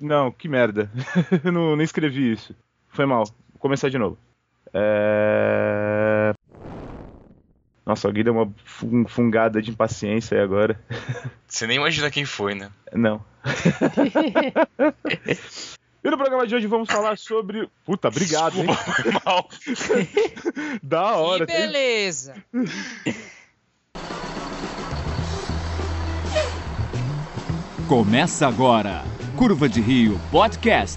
Não, que merda. Eu não escrevi isso. Foi mal. Vou começar de novo. Nossa, alguém deu uma fungada de impaciência aí agora. Você nem imagina quem foi, né? Não. E no programa de hoje vamos falar sobre... Puta, obrigado, hein? Desculpa, foi mal. Da hora. Que beleza. Começa agora, Curva de Rio Podcast.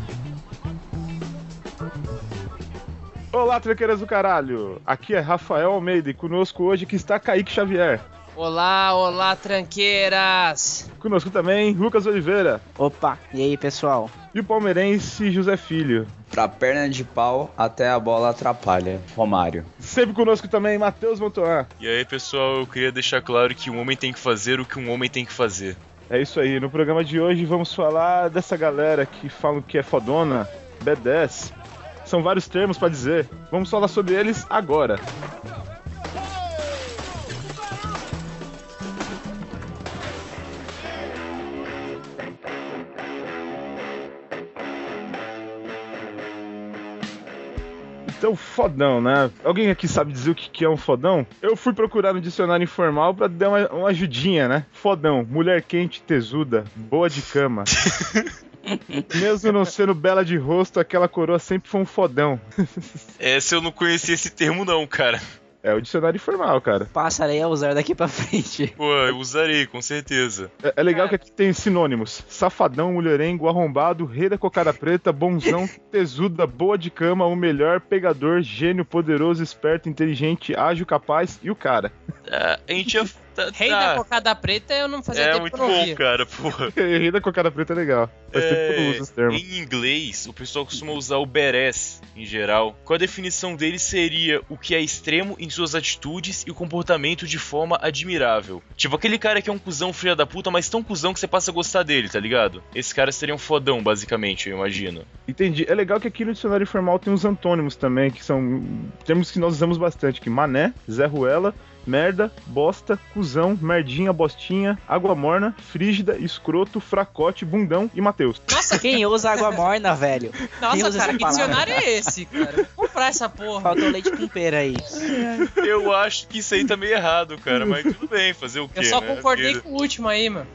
Olá, tranqueiras do caralho. Aqui é Rafael Almeida e conosco hoje que está Kaique Xavier. Olá, tranqueiras. Conosco também, Lucas Oliveira. Opa, e aí, pessoal? E o palmeirense José Filho. Pra perna de pau até a bola atrapalha, Romário. Sempre conosco também, Matheus Montoya. E aí, pessoal, eu queria deixar claro que um homem tem que fazer o que um homem tem que fazer. É isso aí, no programa de hoje vamos falar dessa galera que falam que é fodona, B10. São vários termos pra dizer. Vamos falar sobre eles agora. Então, fodão, né? Alguém aqui sabe dizer o que é um fodão? Eu fui procurar no dicionário informal pra dar uma ajudinha, né? Fodão, mulher quente, tesuda, boa de cama. Mesmo não sendo bela de rosto, aquela coroa sempre foi um fodão. Essa eu não conhecia esse termo não, cara. É o dicionário informal, cara. Passarei a usar daqui pra frente. Pô, eu usarei, com certeza. É legal que aqui tem sinônimos. Safadão, mulherengo, arrombado, rei da cocada preta, bonzão, tesuda, boa de cama, o melhor, pegador, gênio, poderoso, esperto, inteligente, ágil, capaz e o cara. A gente ia... Rei da cocada preta eu não fazia tempo muito que eu não bom, via. cara, porra. Rei da cocada preta é legal. Faz tempo que eu não uso esse termo. Em inglês, o pessoal costuma usar o badass, em geral. Qual a definição dele seria o que é extremo em suas atitudes e o comportamento de forma admirável. Tipo, aquele cara que é um cuzão filha da puta, mas tão cuzão que você passa a gostar dele, tá ligado? Esse cara seria um fodão, basicamente, eu imagino. Entendi. É legal que aqui no dicionário informal tem uns antônimos também, que são termos que nós usamos bastante, que mané, Zé Ruela, merda, bosta, cuzão, merdinha, bostinha, água morna, frígida, escroto, fracote, bundão e Mateus. Nossa, Quem usa água morna, velho? Quem Nossa, usa cara, essa que palavra? dicionário é esse, cara? Vou comprar essa porra. Faltou leite com pera aí. Eu acho que isso aí tá meio errado, cara, mas tudo bem, fazer o quê, Eu só né? concordei com o último aí, mano.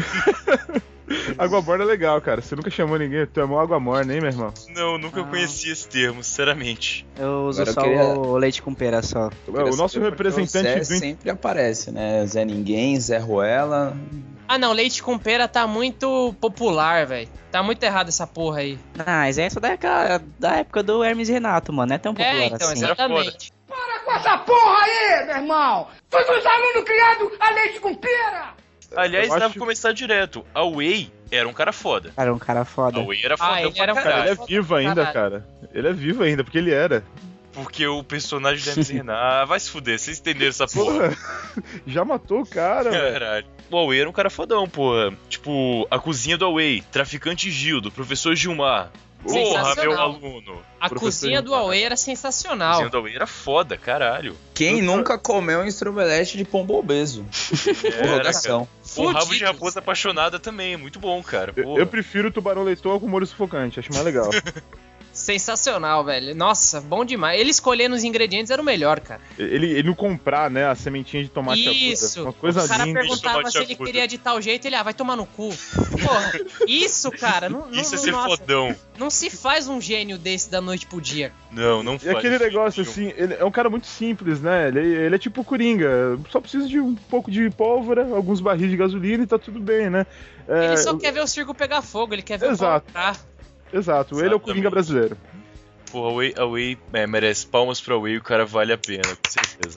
Água morna é legal, cara. Você nunca chamou ninguém, tu amou água morna, hein, meu irmão? Não, nunca conheci esse termo, sinceramente. Eu uso Agora só eu queria- o leite com pera só. O nosso representante O do... Zé sempre aparece, né? Zé Ninguém, Zé Ruela. Ah não, leite com pera tá muito popular, velho. Tá muito errado essa porra aí. Mas essa da época do Hermes e Renato, mano. Não é tão popular Então, assim. exatamente. Para com essa porra aí, meu irmão! Todos os alunos criados a leite com pera! Aliás, Eu dá acho- pra começar direto. A Whey era um cara foda. Cara, um cara foda. A Whey era fodão ele pra era um Cara, caralho. ele é vivo ainda, cara. Ele é vivo ainda, porque ele era. Porque o personagem do Hermes e Renato... Ah, vai se fuder, vocês entenderam essa porra. Porra, já matou o cara, velho. Caralho. O Away era um cara fodão, porra. Tipo, a cozinha do Away, traficante Gildo, professor Gilmar. Porra, Sensacional. meu aluno. A Professor cozinha do Huawei era A sensacional. cozinha do Away era foda, caralho. Quem nunca comeu um estrombelete de pombo obeso? Interrogação. O rabo de Fudidos. raposa apaixonada também, é muito bom, cara. Eu prefiro o tubarão leitoa com molho sufocante, acho mais legal. Sensacional, velho. Nossa, bom demais. Ele escolhendo os ingredientes era o melhor, cara. ele não comprar, né, a sementinha de tomate Isso. aguda. Uma coisa O cara linda. perguntava Tomate se ele agudo. queria de tal jeito, ele, vai tomar no cu. Porra, isso, cara, Isso é ser nossa, fodão. não se faz um gênio desse da noite pro dia. Não E faz. aquele negócio assim, ele é um cara muito simples, né? Ele é tipo o Coringa, só precisa de um pouco de pólvora, alguns barris de gasolina e tá tudo bem, né? Ele só quer ver o circo pegar fogo, ele quer ver Exato. o pau entrar. Exato, ele é o Coringa Exatamente. brasileiro. Porra, a Whey merece palmas pra Whey, o cara vale a pena, com certeza.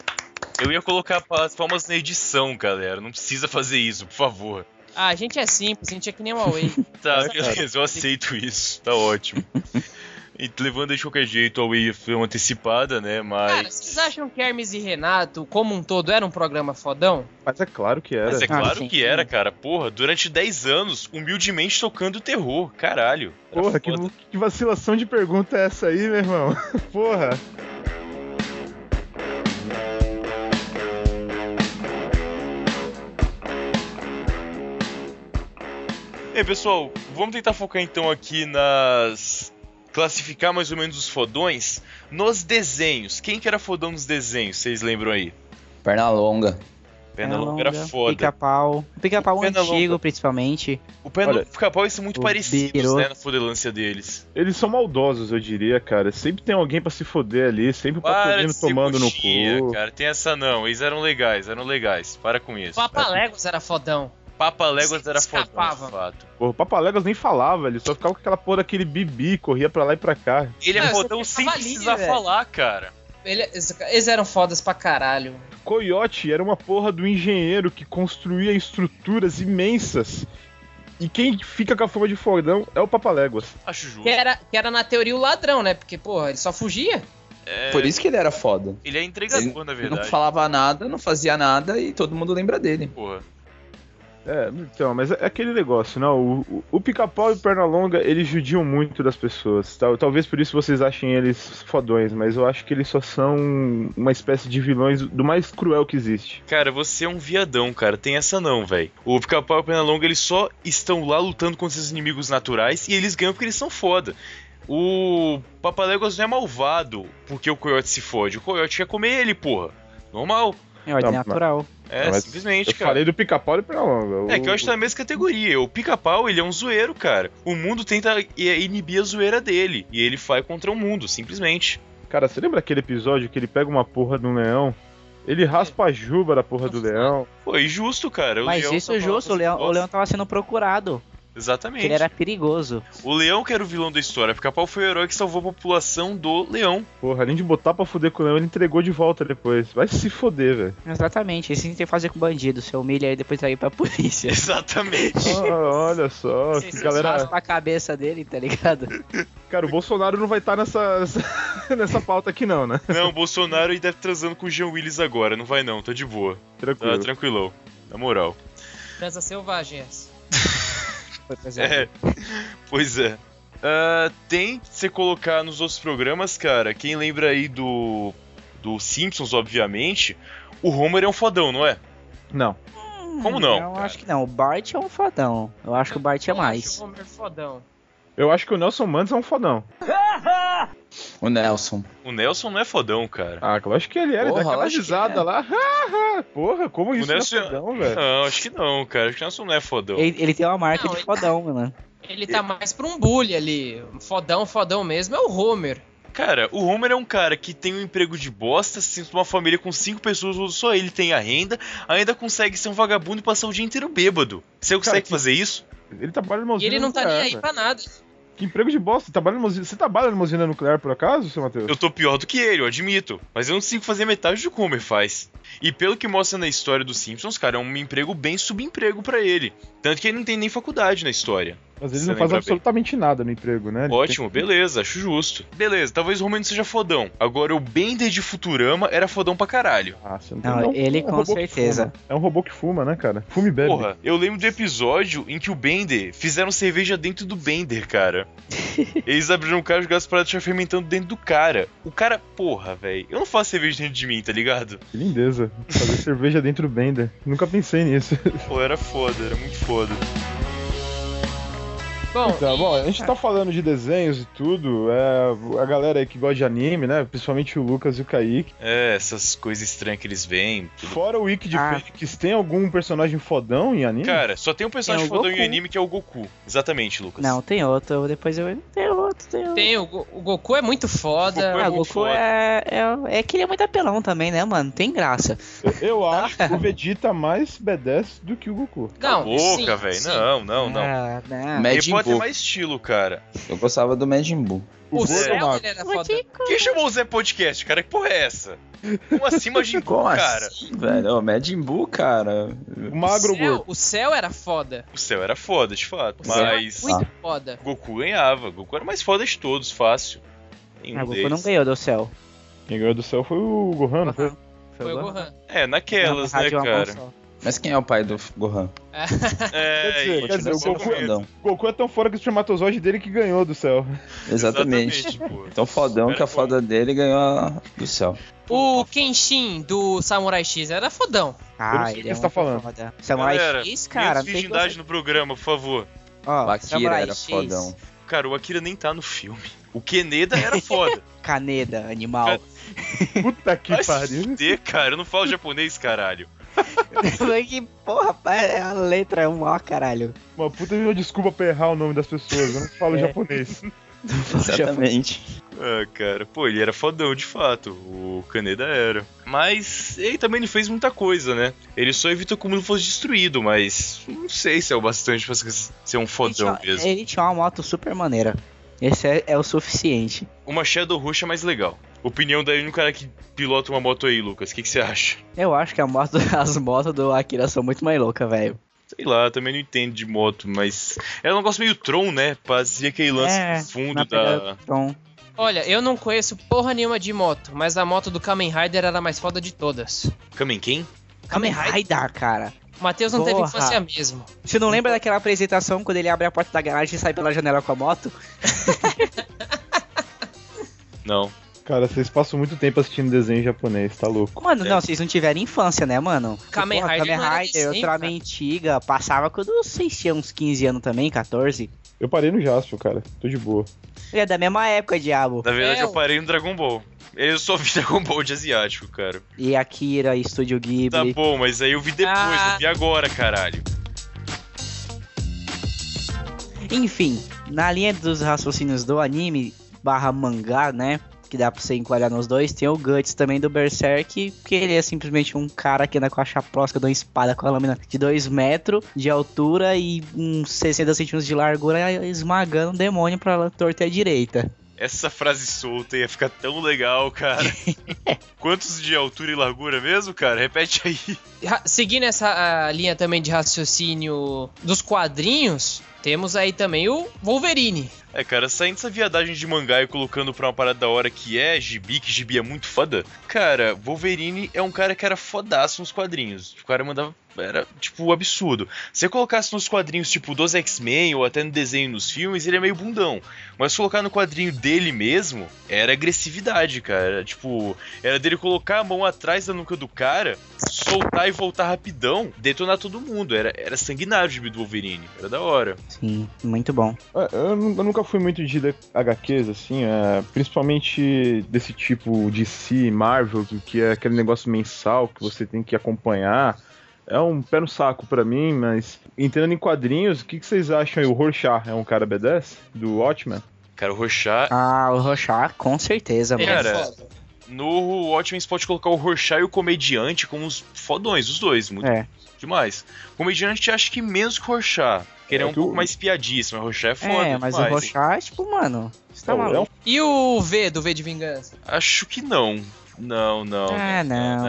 Eu ia colocar as palmas na edição, galera. Não precisa fazer isso, por favor. Ah, a gente é simples, a gente é que nem o Huawei. Tá, beleza, eu aceito isso. Tá ótimo. E levando de qualquer jeito, a Whey foi uma antecipada, né? Cara, Mas. vocês acham que Hermes e Renato, como um todo, era um programa fodão? Mas é claro que era. Mas é claro sim. que era, cara. Porra, durante 10 anos, humildemente tocando terror. Caralho. Era Porra, foda. que vacilação de pergunta é essa aí, meu irmão? Porra. Bem, pessoal, vamos tentar focar então aqui nas... classificar mais ou menos os fodões nos desenhos. Quem que era fodão nos desenhos, vocês lembram aí? Pernalonga. Pernalonga era foda. Pica-pau. O pica-pau Pernalonga. antigo, principalmente. O Pica-Pau são muito o parecidos, Biro. né, na fodelância deles. Eles são maldosos, eu diria, cara. Sempre tem alguém pra se foder ali, sempre o Para Patolino de ser tomando no coxinha, cu. cara, tem essa não. Eles eram legais. Para com isso. Papaléguas era fodão. Papaléguas era fodão, Escapava. de fato. Porra, o Papaléguas nem falava, ele só ficava com aquela porra daquele bibi, corria pra lá e pra cá. Ele é Não, fodão você sem tava ali, precisar velho. falar, cara. Eles eram fodas pra caralho. Coyote era uma porra do engenheiro que construía estruturas imensas. E quem fica com a fama de fodão é o Papaléguas. Acho justo. Que era na teoria o ladrão, né? Porque, porra, ele só fugia. É, Por isso que ele era foda. ele é entregador, na Ele verdade. não falava nada, não fazia nada e todo mundo lembra dele. Porra. É, então, mas é aquele negócio, não? O Pica-Pau e o Pernalonga, eles judiam muito das pessoas. Talvez por isso vocês achem eles fodões, mas eu acho que eles só são uma espécie de vilões do mais cruel que existe. Cara, você é um viadão, cara. Tem essa não, velho. O Pica-Pau e o Pernalonga, eles só estão lá lutando contra seus inimigos naturais e eles ganham porque eles são foda. O Papaléguas não é malvado porque o Coyote se fode. O Coyote quer comer ele, porra. Normal. É ordem Não, natural. É, Mas simplesmente, Eu cara. falei do Pica-Pau e Pernalonga. É que eu acho que tá na mesma categoria. O Pica-Pau, ele é um zoeiro, cara. O mundo tenta inibir a zoeira dele. E ele vai contra o mundo, simplesmente. Cara, você lembra aquele episódio que ele pega uma porra de um leão? Ele raspa a juba da porra do leão. Foi justo, cara. O Mas leão isso tá é falando justo, o essas leão tava sendo procurado. Exatamente. Ele era perigoso. O leão que era o vilão da história. Pica-Pau foi o herói que salvou a população do leão. Porra, além de botar pra fuder com o leão, ele entregou de volta depois. Vai se foder, velho. Exatamente, isso a gente tem que fazer com bandido. Você humilha ele e depois vai pra polícia. Exatamente. Olha só, Vocês que galera. Raspa a cabeça dele, tá ligado? Cara, o Bolsonaro não vai estar nessa pauta aqui, não, né? Não, o Bolsonaro deve estar transando com o Jean Willis agora. Não vai não, tá de boa. Tranquilo. Tá tranquilão. Na moral. Transa selvagem essa. É, pois é. Tem você colocar nos outros programas, cara. Quem lembra aí do Simpsons, obviamente, o Homer é um fodão, não é? Não. Como não, Eu cara? acho que não. O Bart é um fodão. Eu acho que o Bart é Eu acho mais. o Homer fodão. Eu acho que o Nelson Mandes é um fodão. O Nelson. O Nelson não é fodão, cara. Ah, eu acho que ele era, ele dá Porra, aquela acho que risada é. lá. Porra, como isso Nelson- é fodão, velho? Não, acho que não, cara. Acho que o Nelson não é fodão. Ele tem uma marca Não, de ele- fodão, mano. Ele tá mais pra um bully ali. Fodão mesmo é o Homer. Cara, o Homer é um cara que tem um emprego de bosta, se uma família com 5 pessoas, só ele tem a renda, ainda consegue ser um vagabundo e passar o dia inteiro bêbado. Você consegue que- fazer isso? Ele trabalha numa E usina ele não tá nem nuclear, aí velho. pra nada. Que emprego de bosta. Você trabalha numa usina nuclear por acaso, seu Matheus? Eu tô pior do que ele, eu admito. Mas eu não consigo fazer metade do que o Homer faz. E pelo que mostra na história dos Simpsons, cara, é um emprego bem subemprego pra ele. Tanto que ele não tem nem faculdade na história. Mas ele Você não faz lembra absolutamente nada no emprego, né? Ele Ótimo, beleza, acho justo. Beleza, talvez o Homer não seja fodão. Agora, o Bender de Futurama era fodão pra caralho. Você não, Não, tem- ele um com robô que certeza. fuma. É um robô que fuma, né, cara? Fume e bebe. Porra, eu lembro do episódio em que o Bender fizeram cerveja dentro do Bender, cara. Eles abriram o cara e jogaram as paradas já fermentando dentro do cara. O cara, porra, velho, eu não faço cerveja dentro de mim, tá ligado? Que lindeza. Fazer cerveja dentro do Bender. Nunca pensei nisso. Pô, era foda, era muito foda. Bom, Então, bom, a gente tá falando de desenhos e tudo. A galera aí que gosta de anime, né? Principalmente o Lucas e o Kaique. É, essas coisas estranhas que eles veem. Tudo. Fora o Wiki de Ah. Fênix, tem algum personagem fodão em anime? Cara, só tem um personagem Tem o fodão em Goku. anime que é o Goku. Exatamente, Lucas. Não, tem outro. Depois eu. Tem outro. tem o Goku é muito foda. Goku é Ah, o muito Goku foda. é que ele é muito apelão também, né, mano? Tem graça. Eu acho o Vegeta mais B10 do que o Goku. Não, Boca, sim, velho. sim. Não. Ah, não. Majin Ele pode ter Buu. mais estilo, cara. Eu gostava do Majin Buu. O gordo céu magro. ele era foda. Quem chamou o Zé Podcast, cara? Que porra é essa? Como assim, Majin Buu, Como cara? assim, velho? Ô, Majin Buu, cara. O magro gordo. O céu era foda. O céu era foda, de fato. O céu era Mas muito foda. Goku ganhava. Goku era o mais foda de todos, fácil. Nenhum Ah, o Goku deles. não ganhou do céu. Quem ganhou do céu foi o Gohan, não foi? Foi o Gohan. É, naquelas, Não, né, rádio é uma cara? mão só. Mas quem é o pai do Gohan? É, Quer dizer, isso, o Goku- mesmo. O Goku é tão fora que o espermatozoide dele que ganhou do céu. Exatamente. pô. Tão fodão Era que a bom. foda dele ganhou do céu. O Kenshin do Samurai X era fodão. Eu não Ah, sei o ele que é você tá muito falando. foda. Samurai Galera, X, cara, menos virgindade no programa, por favor. Ó, O Akira Samurai era X, fodão. Cara, o Akira nem tá no filme. O Kaneda era foda. Kaneda, animal. Puta que Vai se pariu. fuder, cara. Eu não falo japonês, caralho. Que porra, pai, a letra é um ó, caralho. Uma puta desculpa pra errar o nome das pessoas. Eu não falo japonês. Exatamente. Ah, cara. Pô, ele era fodão, de fato. O Kaneda era. Mas ele também não fez muita coisa, né? Ele só evitou que o mundo fosse destruído, mas não sei se é o bastante pra ser um fodão mesmo. Ele tinha uma moto super maneira. Esse é o suficiente. Uma Shadow Rush é mais legal. Opinião daí no cara que pilota uma moto aí, Lucas. O que você acha? Eu acho que as motos do Akira são muito mais loucas, velho. Sei lá, também não entendo de moto, mas é um negócio meio Tron, né? Fazia aquele lance no fundo da... Tron. Olha, eu não conheço porra nenhuma de moto, mas a moto do Kamen Rider era a mais foda de todas. Kamen quem? Kamen Rider, cara. O Matheus não teve Porra. infância mesmo. Você não lembra daquela apresentação quando ele abre a porta da garagem e sai pela janela com a moto? Não. Cara, vocês passam muito tempo assistindo desenho japonês, tá louco. Mano, não, vocês não tiveram infância, né, mano? Kamen Porra, Rider não era desenho, outra cara. antiga, passava quando vocês tinham uns 15 anos também, 14. Eu parei no Jaspion, cara. Tô de boa. Ele é da mesma época, diabo. Na verdade, É, eu parei no Dragon Ball. Eu só vi Dragon Ball de asiático, cara. E Akira, Estúdio Tá Ghibli. bom, mas aí eu vi depois, Ah. não vi agora, caralho. Enfim, na linha dos raciocínios do anime barra mangá, né? Que dá pra você enquadrar nos dois, tem o Guts também do Berserk, que ele é simplesmente um cara que anda com a chaplosca de uma espada com a lâmina de 2 metros de altura e uns 60 centímetros de largura, esmagando um demônio pra torta e à direita. Essa frase solta ia ficar tão legal, cara. Quantos de altura e largura mesmo, cara? Repete aí. Seguindo essa linha também de raciocínio dos quadrinhos, temos aí também o Wolverine. É, cara, saindo dessa viadagem de mangá e colocando pra uma parada da hora que é gibi, que gibi é muito foda. Cara, Wolverine é um cara que era fodaço nos quadrinhos. O cara mandava... Era, tipo, absurdo. Se você colocasse nos quadrinhos, tipo, dos X-Men ou até no desenho nos filmes, ele é meio bundão. Mas se colocar no quadrinho dele mesmo, era agressividade, cara. Tipo, era dele colocar a mão atrás da nuca do cara, soltar e voltar rapidão, detonar todo mundo. Era sanguinário o gibi do Wolverine. Era da hora. Sim, muito bom. Eu nunca fui muito de ler HQs, assim, principalmente desse tipo de DC, Marvel, que é aquele negócio mensal que você tem que acompanhar. É um pé no saco pra mim, mas entrando em quadrinhos, o que vocês acham aí? O Rorschach é um cara B10 do Watchmen? Cara, o Rorschach... Ah, o Rorschach, com certeza, Ele mano. Cara, é foda. No Watchmen você pode colocar o Rorschach e o Comediante como os fodões, os dois, muito demais. O Comediante acho que menos que o Rorschach, que ele é um pouco mais piadíssimo, mas o Rorschach é foda Mas demais. o Rorschach, tipo, mano, você tá Não, maluco? E o V, do V de Vingança? Acho que não. Não. Ah, não.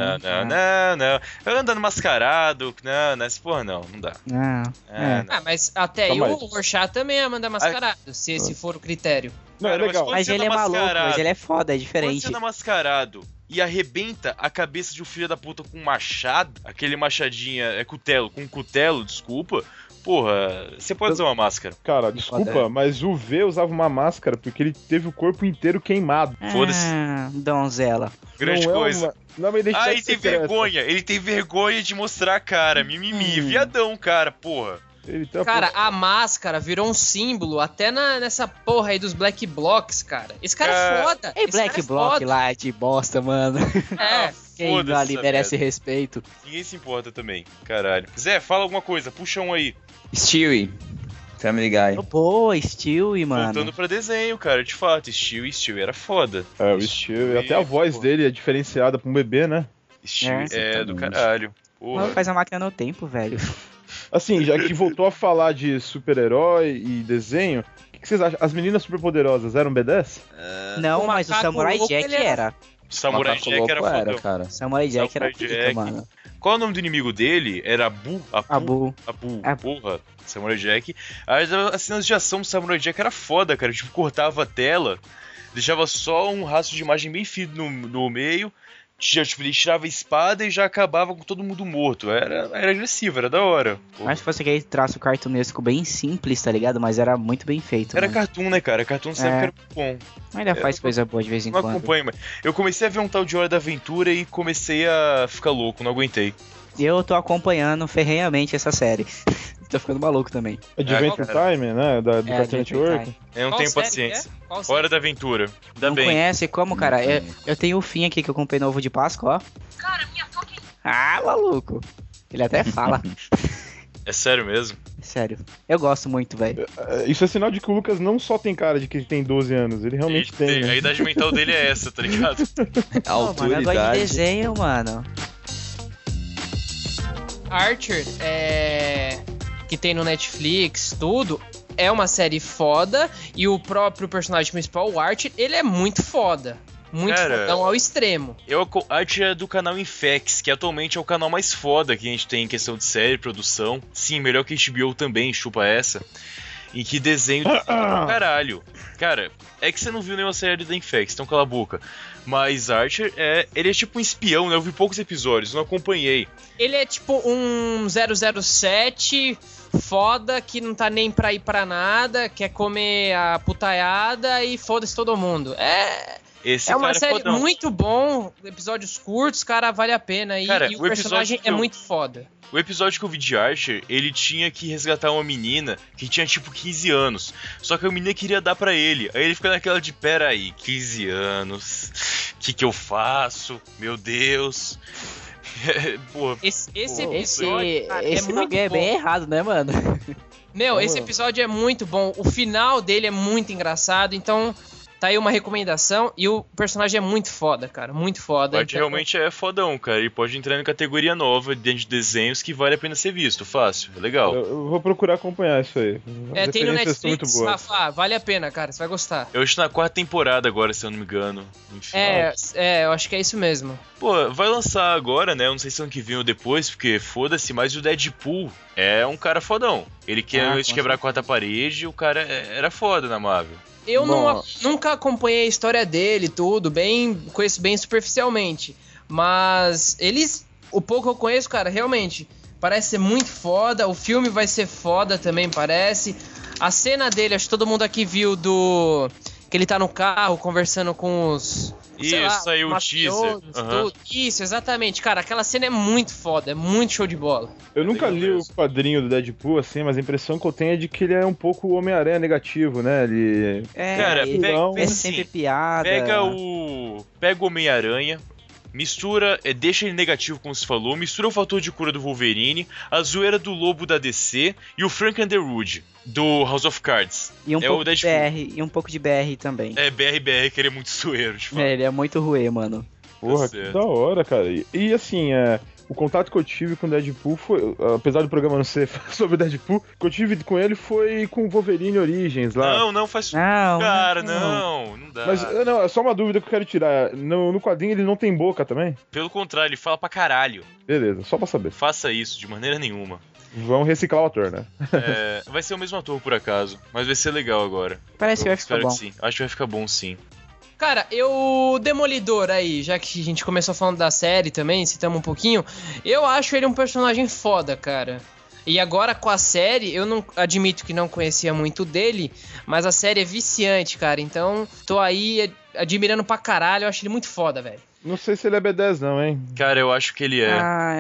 Eu andando mascarado, não, essa porra não dá. Não. Não. Ah, mas até aí Calma o aí. Rorschach também é mandar mascarado, se esse for o critério. Não, Cara, é mas legal. quando Mas você ele é anda maluco, mascarado, mas ele é foda, é Quando diferente. você anda mascarado e arrebenta a cabeça de um filho da puta com um machado, aquele machadinho, com cutelo, desculpa, porra, você pode usar uma máscara. Cara, desculpa, mas o V usava uma máscara porque ele teve o corpo inteiro queimado. Foda-se. Donzela. Grande Não é coisa. não é uma identidade Ah, ele tem secreta. vergonha. Ele tem vergonha de mostrar a cara. Mimimi. Viadão, cara, porra. Ele tem uma Cara, a máscara virou um símbolo até nessa porra aí dos Black Blocks, cara. Esse cara é foda. Ei, esse Black cara é Block foda. lá de bosta, mano. É. Quem Foda-se ali essa merece merda. respeito. Ninguém se importa também. Caralho. Zé, fala alguma coisa. Puxa um aí. Stewie. Family Guy. Pô, Stewie, mano. Voltando pra desenho, cara. De fato, Stewie era foda. É, o Steel, até a voz dele é diferenciada pra um bebê, né? Stewie é do exatamente. caralho. Não Porra. faz a máquina no tempo, velho. Assim, já que voltou a falar de super-herói e desenho, o que vocês acham? As meninas superpoderosas eram B10? Não, o mas o macaco Samurai louco, Jack ele era- era. Samurai Macaco Jack Louco era fodão. cara. Samurai Jack era Samurai pica, Jack. mano. Qual é o nome do inimigo dele? Era Abu? Abu. Porra. Samurai Jack. As cenas de ação do Samurai Jack era foda, cara. Tipo, cortava a tela, deixava só um rastro de imagem bem fino no meio. Tipo, ele tirava a espada e já acabava com todo mundo morto. Era agressivo, era da hora. Porra. Mas se fosse aquele traço cartunesco bem simples, tá ligado? Mas era muito bem feito. Era mano. cartoon, né, cara? Cartoon sempre era muito bom. Ainda faz coisa boa de vez em Não quando. acompanho, mas eu comecei a ver um tal de Hora da Aventura e comecei a ficar louco, não aguentei. Eu tô acompanhando ferrenhamente essa série. Tô ficando maluco também. Adventure Time, né? Do Cartoon Adventure Network. Time. Eu não Qual tenho série paciência. que é? Qual série? Hora da Aventura. Ainda Não bem. conhece como, cara? Eu tenho o Finn aqui que eu comprei no ovo de Páscoa, ó. Cara, minha fucking... Ah, maluco. Ele até fala. É sério mesmo? Sério. Eu gosto muito, velho. Isso é sinal de que o Lucas não só tem cara de que tem 12 anos, ele realmente tem, né? A idade mental dele é essa, tá ligado? Pô, mano, eu gosto de desenho, mano. Archer, que tem no Netflix, tudo, é uma série foda, e o próprio personagem principal, o Archer, ele é muito foda. Muito Cara, fodão ao extremo. A arte é do canal Infex, que atualmente é o canal mais foda que a gente tem em questão de série, produção. Sim, melhor que HBO também, chupa essa. E que desenho do caralho. Cara, é que você não viu nenhuma série da Infex, então cala a boca. Mas Archer, ele é tipo um espião, né? Eu vi poucos episódios, não acompanhei. Ele é tipo um 007 foda que não tá nem pra ir pra nada, quer comer a putaiada e foda-se todo mundo. Esse É uma cara série fodão. muito bom, episódios curtos, cara, vale a pena. E, Cara, e o o personagem episódio é que eu- muito foda. O episódio que eu vi de Archer, ele tinha que resgatar uma menina que tinha tipo 15 anos. Só que a menina queria dar pra ele. Aí ele fica naquela de, pera aí, 15 anos, que eu faço? Meu Deus. Pô, Esse Esse episódio, cara, é Esse muito alguém é bom. bem errado, né, mano? Meu, esse episódio é muito bom. O final dele é muito engraçado, então tá aí uma recomendação. E o personagem é muito foda, cara, muito foda. o Archer Então, realmente é fodão, cara. Ele pode entrar em categoria nova dentro de desenhos que vale a pena ser visto. Fácil, é legal. Eu vou procurar acompanhar isso aí. As tem no referências são muito Netflix, boas. Rafa, vale a pena, cara, você vai gostar. Eu estou na 4ª temporada agora, se eu não me engano. Enfim. Eu acho que é isso mesmo. Pô, vai lançar agora, né? Eu não sei se ano que vem ou depois, porque foda-se, mas o Deadpool é um cara fodão. Ele quer com quebrar a quarta parede e o cara era foda na Marvel. Eu Nossa. nunca acompanhei a história dele, tudo, conheço bem superficialmente. Mas o pouco que eu conheço, cara, realmente, parece ser muito foda. O filme vai ser foda também, parece. A cena dele, acho que todo mundo aqui viu que ele tá no carro conversando com os... sei lá, Isso, saiu o mafiosos, teaser. Aham. tudo. Isso, exatamente. Cara, aquela cena é muito foda, é muito show de bola. Eu nunca legal li mesmo. o quadrinho do Deadpool, assim, mas a impressão que eu tenho é de que ele é um pouco o Homem-Aranha negativo, né? Ele... Cara, ele pega- faz assim, sempre piada. Pega o Homem-Aranha, mistura, deixa ele negativo, como você falou, mistura o fator de cura do Wolverine, a zoeira do Lobo da DC e o Frank Underwood, do House of Cards. E um é pouco o de Deadpool. BR, e um pouco de BR também. É, BR, que ele é muito zoeiro, de fato. Ele é muito ruê, mano. Porra, Tá que certo. da hora, cara. E assim, o contato que eu tive com o Deadpool foi, apesar do programa não ser sobre o Deadpool, o que eu tive com ele foi com o Wolverine Origins lá. Não faz... Não, Cara, não dá. Mas não, é só uma dúvida que eu quero tirar. No quadrinho ele não tem boca também? Pelo contrário, ele fala pra caralho. Beleza, só pra saber. Faça isso, de maneira nenhuma. Vão reciclar o ator, né? Vai ser o mesmo ator, por acaso, mas vai ser legal agora. Parece que Eu vai ficar espero bom. que sim. Acho que vai ficar bom, sim. Cara, o Demolidor aí, já que a gente começou falando da série também, citamos um pouquinho, eu acho ele um personagem foda, cara. E agora com a série, eu não admito que não conhecia muito dele, mas a série é viciante, cara. Então, tô aí admirando pra caralho, eu acho ele muito foda, velho. Não sei se ele é B10 não, hein? Cara, eu acho que ele é.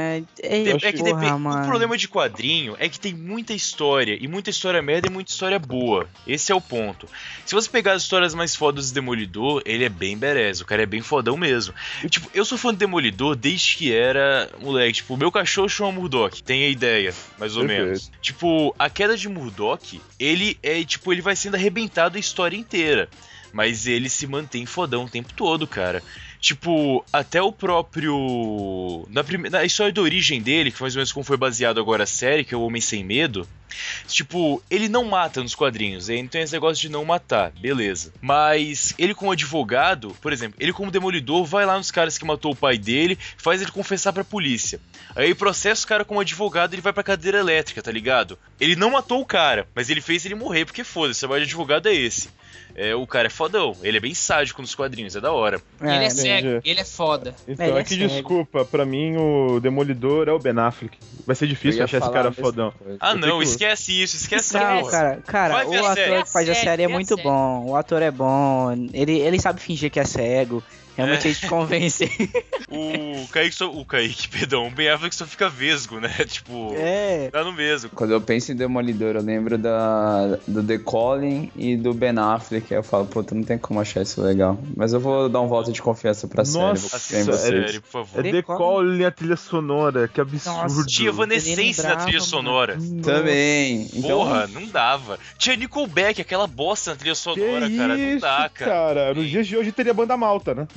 acho que O problema de quadrinho é que tem muita história, e muita história merda e muita história boa. Esse é o ponto. Se você pegar as histórias mais fodas do Demolidor, ele é bem badass, o cara é bem fodão mesmo. Tipo, eu sou fã do Demolidor desde que era moleque. Tipo, o meu cachorro chama Murdock, tem a ideia, mais ou Perfeito. menos. Tipo, a queda de Murdock, ele vai sendo arrebentado a história inteira. Mas ele se mantém fodão o tempo todo, cara. Tipo, até o próprio... Na história da origem dele, que foi mais ou menos como foi baseado agora a série, que é o Homem Sem Medo. Tipo, ele não mata nos quadrinhos, ele tem esse negócio de não matar, beleza. Mas ele como advogado, por exemplo, ele como demolidor vai lá nos caras que matou o pai dele, faz ele confessar pra polícia. Aí processa o cara como advogado, ele vai pra cadeira elétrica, tá ligado? Ele não matou o cara, mas ele fez ele morrer, porque foda-se, o trabalho de advogado é esse. O cara é fodão, ele é bem sádico nos quadrinhos, é da hora. ele é entendi. cego, ele é foda. Então, Ele é aqui cego. desculpa, pra mim o Demolidor é o Ben Affleck. Vai ser difícil achar esse cara fodão. Ah Eu não, tenho que- esquece isso, esquece essa Não, porra. cara, Vai ver o a ator série. que faz a série é muito bom. O ator é bom, ele sabe fingir que é cego. Realmente a gente convence. O Kaique, perdão, o Ben Affleck só fica vesgo, né? Tipo, tá no mesmo. Quando eu penso em Demolidor, eu lembro do The Calling e do Ben Affleck. Aí eu falo, puta, não tem como achar isso legal. Mas eu vou dar um voto de confiança pra série. Vou confiar em vocês. Série, por favor. É The Calling, a trilha sonora, que absurdo. Nossa, Tinha Evanescence na trilha sonora. Também. Então, Porra, não dava. Tinha Nickelback, aquela bosta na trilha sonora, que cara. isso, Não dá, cara. Nos dias de hoje teria banda malta, né?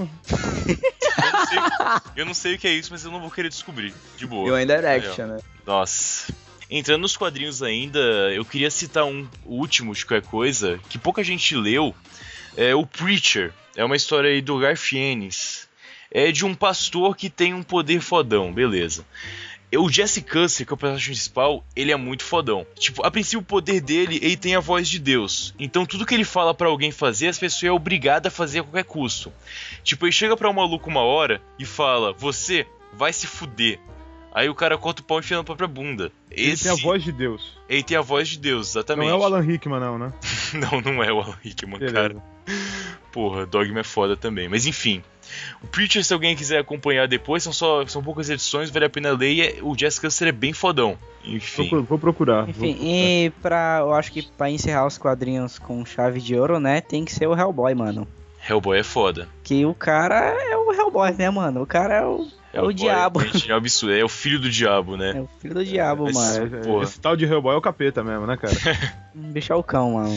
Eu não sei o que é isso, mas eu não vou querer descobrir. De boa. e o One Direction, né? Nossa. Entrando nos quadrinhos ainda, eu queria citar o último de qualquer coisa, que pouca gente leu. É o Preacher. É uma história aí do Garth Ennis. É de um pastor que tem um poder fodão, beleza. O Jesse Custer, que é o personagem principal, ele é muito fodão. Tipo, a princípio o poder dele, ele tem a voz de Deus. Então tudo que ele fala pra alguém fazer, as pessoas é obrigada a fazer a qualquer custo. Tipo, ele chega pra um maluco uma hora e fala, você vai se fuder. Aí o cara corta o pau enfiando na própria bunda. Ele tem a voz de Deus. Ele tem a voz de Deus, exatamente. Não é o Alan Rickman, não, né? Não é o Alan Rickman, Beleza. cara. Porra, Dogma é foda também. Mas enfim. O Preacher, se alguém quiser acompanhar depois, são poucas edições, vale a pena ler. E o Jesse Custer é bem fodão. Enfim. Vou procurar. Enfim, e eu acho que pra encerrar os quadrinhos com chave de ouro, né, tem que ser o Hellboy, mano. Hellboy é foda. Que o cara é o Hellboy, né, mano? O cara é o Hellboy, diabo. Gente, é um absurdo. É o filho do diabo, né? É o filho do diabo, mano. Porra. Esse tal de Hellboy é o capeta mesmo, né, cara? Um bicho é o cão, mano.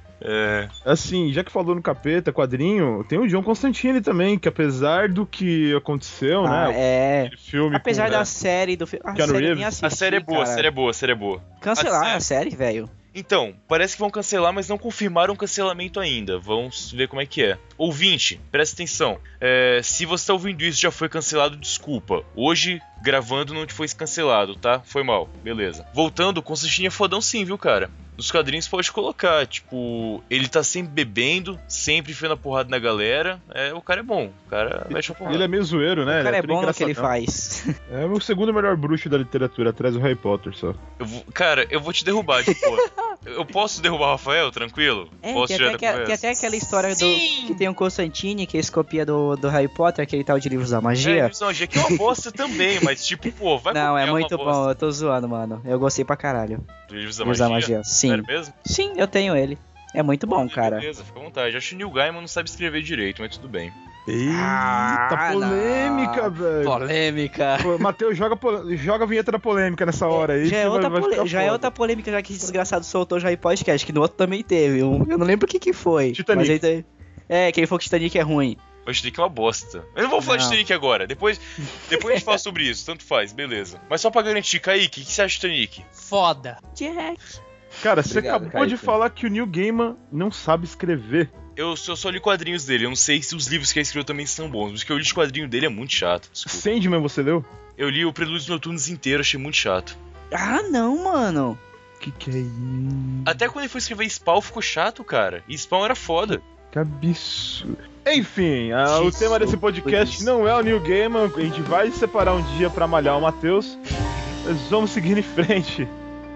Assim, já que falou no capeta, quadrinho, tem o John Constantine também, que apesar do que aconteceu, né? Aquele filme Apesar com, da série do filme. Keanu Eu nem Reeves. assisti, A série é boa, cara. a série é boa. Cancelar a série, velho. Então, parece que vão cancelar, mas não confirmaram o cancelamento ainda. Vamos ver como é que é. Ouvinte, presta atenção. Se você tá ouvindo isso e já foi cancelado, desculpa. Hoje, gravando, não te foi cancelado, tá? Foi mal, beleza. Voltando, o Constantine é fodão sim, viu, cara? Nos quadrinhos pode colocar, tipo, ele tá sempre bebendo, sempre enfiando a porrada na galera. O cara é bom, o cara mexe a porrada. Ele é meio zoeiro, né? O cara ele é bom no que ele faz. É o segundo melhor bruxo da literatura, atrás do Harry Potter só. Eu vou te derrubar, tipo. Eu posso derrubar o Rafael, tranquilo? Posso tem até aquela história que tem o Constantine, que é copia do Harry Potter, aquele tal de Livros da Magia. Livros da Magia, que é uma bosta também, mas tipo, pô, vai Não, é copiar muito uma bom, bosta. eu tô zoando, mano. Eu gostei pra caralho. Do Livros da Livros da Magia, sim. Sério mesmo? Sim, eu tenho ele. É muito bom, cara. Beleza, fica à vontade. Acho que o Neil Gaiman não sabe escrever direito, mas tudo bem. Eita, polêmica, velho. Polêmica. Pô, Matheus, joga a vinheta da polêmica nessa hora aí. Já é outra polêmica, já que esse desgraçado soltou já em podcast, que no outro também teve. Eu não lembro o que foi. Titanic. Mas ele que ele falou que Titanic é ruim. O Titanic é uma bosta. Eu não vou falar de Titanic agora. Depois a gente fala sobre isso. Tanto faz, beleza. Mas só pra garantir, Kaique, o que você acha de Titanic? Foda. Jack. Cara, você Obrigado, acabou de Kaique. falar que o Neil Gaiman não sabe escrever. Eu só li quadrinhos dele. Eu não sei se os livros que ele escreveu também são bons. Mas o que eu li de quadrinho dele é muito chato. Desculpa. Sandman, você leu? Eu li o Prelúdios Noturnos inteiro, achei muito chato. Ah, não, mano. Que é isso? Até quando ele foi escrever Spawn ficou chato, cara. E Spawn era foda. Que absurdo. Enfim, o tema desse podcast não é o Neil Gaiman. A gente vai separar um dia pra malhar o Matheus. Mas vamos seguir em frente.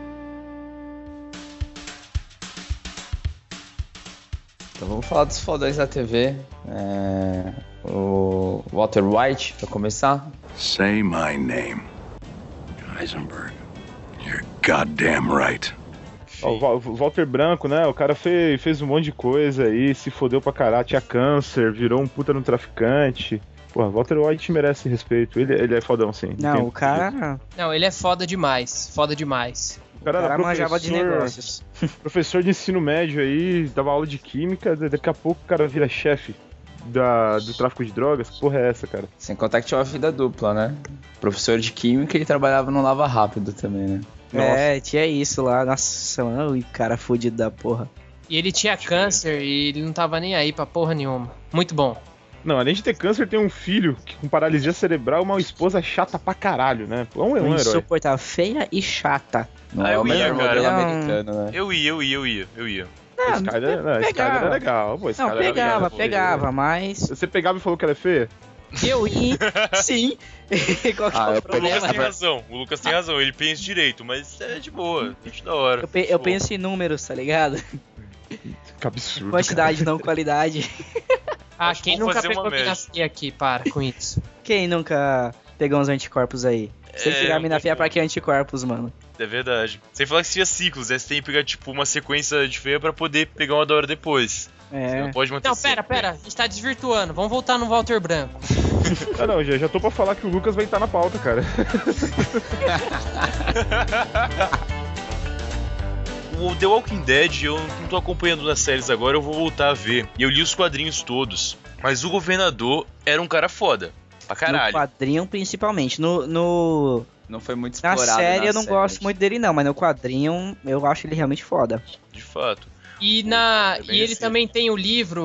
Então vamos falar dos fodões da TV. O Walter White, pra começar. Say my name. Heisenberg. You're goddamn right. Ó, o Walter Branco, né? O cara fez um monte de coisa aí, se fodeu pra caralho, tinha câncer, virou um puta no traficante. Porra, Walter White merece respeito. Ele é fodão, sim. Não, o cara. Não, ele é foda demais. Foda demais. O cara era manjava de negócios. Professor de ensino médio aí, dava aula de química, daqui a pouco o cara vira chefe do tráfico de drogas. Que porra é essa, cara? Sem contar que tinha uma vida dupla, né? Professor de química e trabalhava no Lava Rápido também, né? Tinha isso lá. Nossa, mano, o cara fudido da porra. E ele tinha câncer e ele não tava nem aí pra porra nenhuma. Muito bom. Não, além de ter câncer, tem um filho com paralisia cerebral e uma esposa chata pra caralho, né? É um herói. Insuportável, feia e chata. Não é o melhor modelo Não. americano, né? Eu ia. Não, Skyler era legal. Pô, Não, Skyler era legal. pegava, mas... Você pegava e falou que ela é feia? Eu ia, sim. Qual que é o O Lucas problema? tem razão, ele pensa direito, mas é de boa, gente da hora. Eu penso em números, tá ligado? Que absurdo. Quantidade, não qualidade. Ah, Acho que quem vamos nunca fazer pegou uma mina média. feia aqui? Para com isso. Quem nunca pegou uns anticorpos aí? Você tem que pegar a mina feia pra que anticorpos, mano? É verdade. Sem falar que seria ciclos, né? Você tem que pegar, tipo, uma sequência de feia pra poder pegar uma da hora depois. Você É. não pode manter Não, sempre. pera, a gente tá desvirtuando. Vamos voltar no Walter Branco. Ah, não, já tô pra falar que o Lucas vai estar na pauta, cara. O The Walking Dead, eu não tô acompanhando nas séries agora, eu vou voltar a ver. E eu li os quadrinhos todos. Mas o governador era um cara foda. Pra No caralho. quadrinho, principalmente. Não foi muito Na explorado. série eu não série. gosto muito dele, não, mas no quadrinho eu acho ele realmente foda. De fato. E, É bem e ele assim. também tem o livro,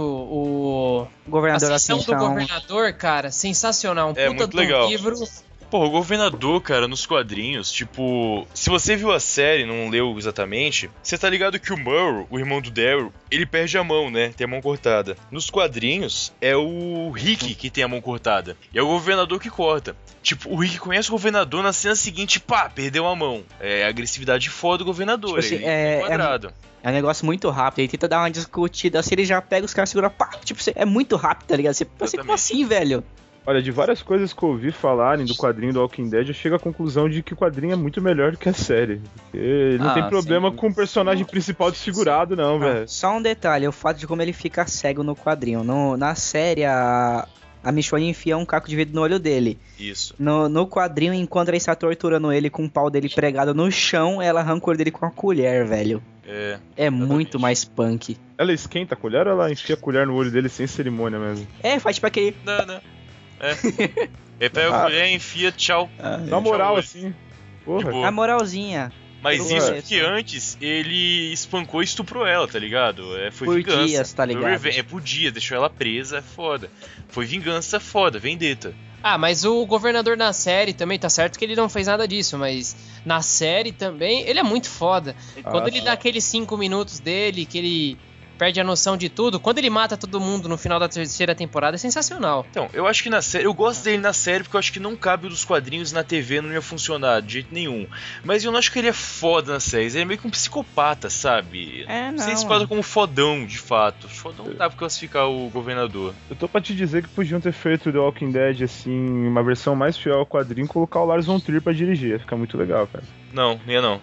O A governador Ascensão do Ascensão. Governador, cara, sensacional. Um É, puta muito de um legal. livro. Pô, o governador, cara, nos quadrinhos, tipo... Se você viu a série, não leu exatamente, você tá ligado que o Merle, o irmão do Daryl, ele perde a mão, né? Tem a mão cortada. Nos quadrinhos, é o Rick que tem a mão cortada. E é o governador que corta. Tipo, o Rick conhece o governador na cena seguinte, pá, perdeu a mão. É a agressividade foda do governador, Tipo assim, ele é quadrado. É um negócio muito rápido, ele tenta dar uma discutida, assim ele já pega os caras, segura, pá, tipo, é muito rápido, tá ligado? Você pensa, como Exatamente. assim, velho? Olha, de várias coisas que eu ouvi falarem do quadrinho do Walking Dead, eu chego à conclusão de que o quadrinho é muito melhor do que a série. Porque ele não Ah, tem problema sim. com o personagem principal desfigurado, não, velho. Só um detalhe, o fato de como ele fica cego no quadrinho. Na série, a Michonne enfia um caco de vidro no olho dele. Isso. No quadrinho, enquanto ela está torturando ele com o pau dele pregado no chão, ela arranca o olho dele com a colher, velho. É. É muito mais punk. Ela esquenta a colher ou ela enfia a colher no olho dele sem cerimônia mesmo? É, faz tipo aquele... Não. É. Ele pega a colher, enfia, tchau. Na moral, Tchau, assim. De Porra. boa. A moralzinha. Mas Porra. isso porque antes ele espancou e estuprou ela, tá ligado? Foi Por vingança. dias, tá Foi ligado? É por dia, deixou ela presa, é foda. Foi vingança, foda, vendetta. Ah, mas o governador na série também, tá certo que ele não fez nada disso, mas na série também, ele é muito foda. Quando ele dá aqueles 5 minutos dele, que ele perde a noção de tudo, quando ele mata todo mundo no final da terceira temporada, é sensacional. Então, eu acho que na série, eu gosto dele na série porque eu acho que não cabe o dos quadrinhos na TV, não ia funcionar de jeito nenhum. Mas eu não acho que ele é foda na série, ele é meio que um psicopata, sabe? É, Não sei não. se passa como fodão, de fato. Fodão não dá pra classificar o governador. Eu tô pra te dizer que podiam ter feito The Walking Dead, assim, uma versão mais fiel ao quadrinho, colocar o Lars von Trier pra dirigir. Ia ficar muito legal, cara. Não ia não.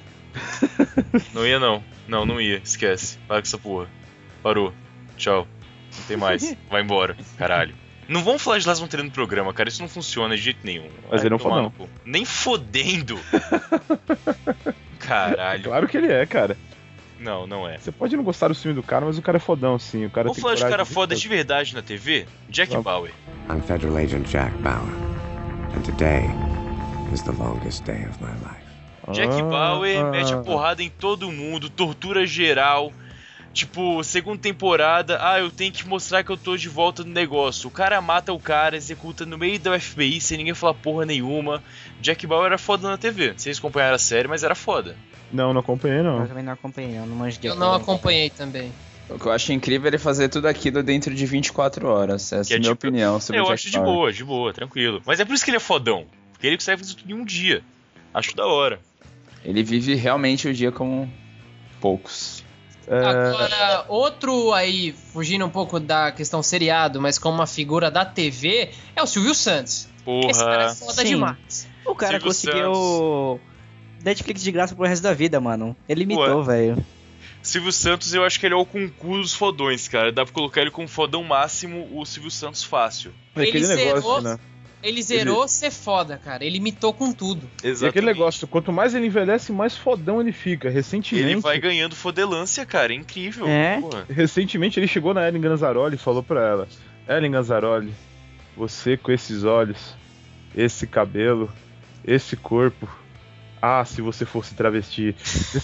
Não ia não. Não ia, esquece. Para com essa porra. Parou. Tchau. Não tem mais. Vai embora. Caralho. Não vamos falar de Lars von Trier no programa, cara. Isso não funciona de jeito nenhum. Mas ele é um tomar fodão. no cu. Nem fodendo. Caralho. Claro que ele é, cara. Não é. Você pode não gostar do filme do cara, mas o cara é fodão, sim. O cara Vamos tem falar de coragem cara foda de fazer. verdade na TV? Jack Vamos. Bauer. I'm Federal Agent Jack Bauer, and today is the longest day of my life. Jack Bauer mete a porrada em todo mundo, tortura geral. Tipo, segunda temporada, eu tenho que mostrar que eu tô de volta no negócio. O cara mata o cara, executa no meio da FBI sem ninguém falar porra nenhuma. Jack Bauer era foda na TV. Vocês acompanharam a série, mas era foda. Não acompanhei, Eu não. também não acompanhei, eu não manjo de Eu não acompanhei também. O que eu acho incrível é ele fazer tudo aquilo dentro de 24 horas. Essa Que é é a minha tipo- opinião sobre o Eu Jack acho Bauer. de boa, tranquilo. Mas é por isso que ele é fodão. Porque ele consegue fazer tudo em um dia. Acho da hora. Ele vive realmente o dia como poucos. Agora, outro aí, fugindo um pouco da questão seriado, mas como uma figura da TV, é o Silvio Santos. Esse cara é Porra. foda Sim. demais. O cara Silvio conseguiu Netflix de graça pro resto da vida, mano. Ele imitou, velho. Silvio Santos, eu acho que ele é o concurso dos fodões, cara. Dá pra colocar ele como fodão máximo, o Silvio Santos fácil. É aquele Ele negócio, zerou- né? Ele zerou ser foda, cara. Ele imitou com tudo. E aquele negócio, quanto mais ele envelhece, mais fodão ele fica. Recentemente. Ele vai ganhando fodelância, cara. É incrível. É? Porra. Recentemente ele chegou na Ellen Ganzaroli e falou pra ela: Ellen Ganzaroli, você com esses olhos, esse cabelo, esse corpo. Ah, se você fosse travesti.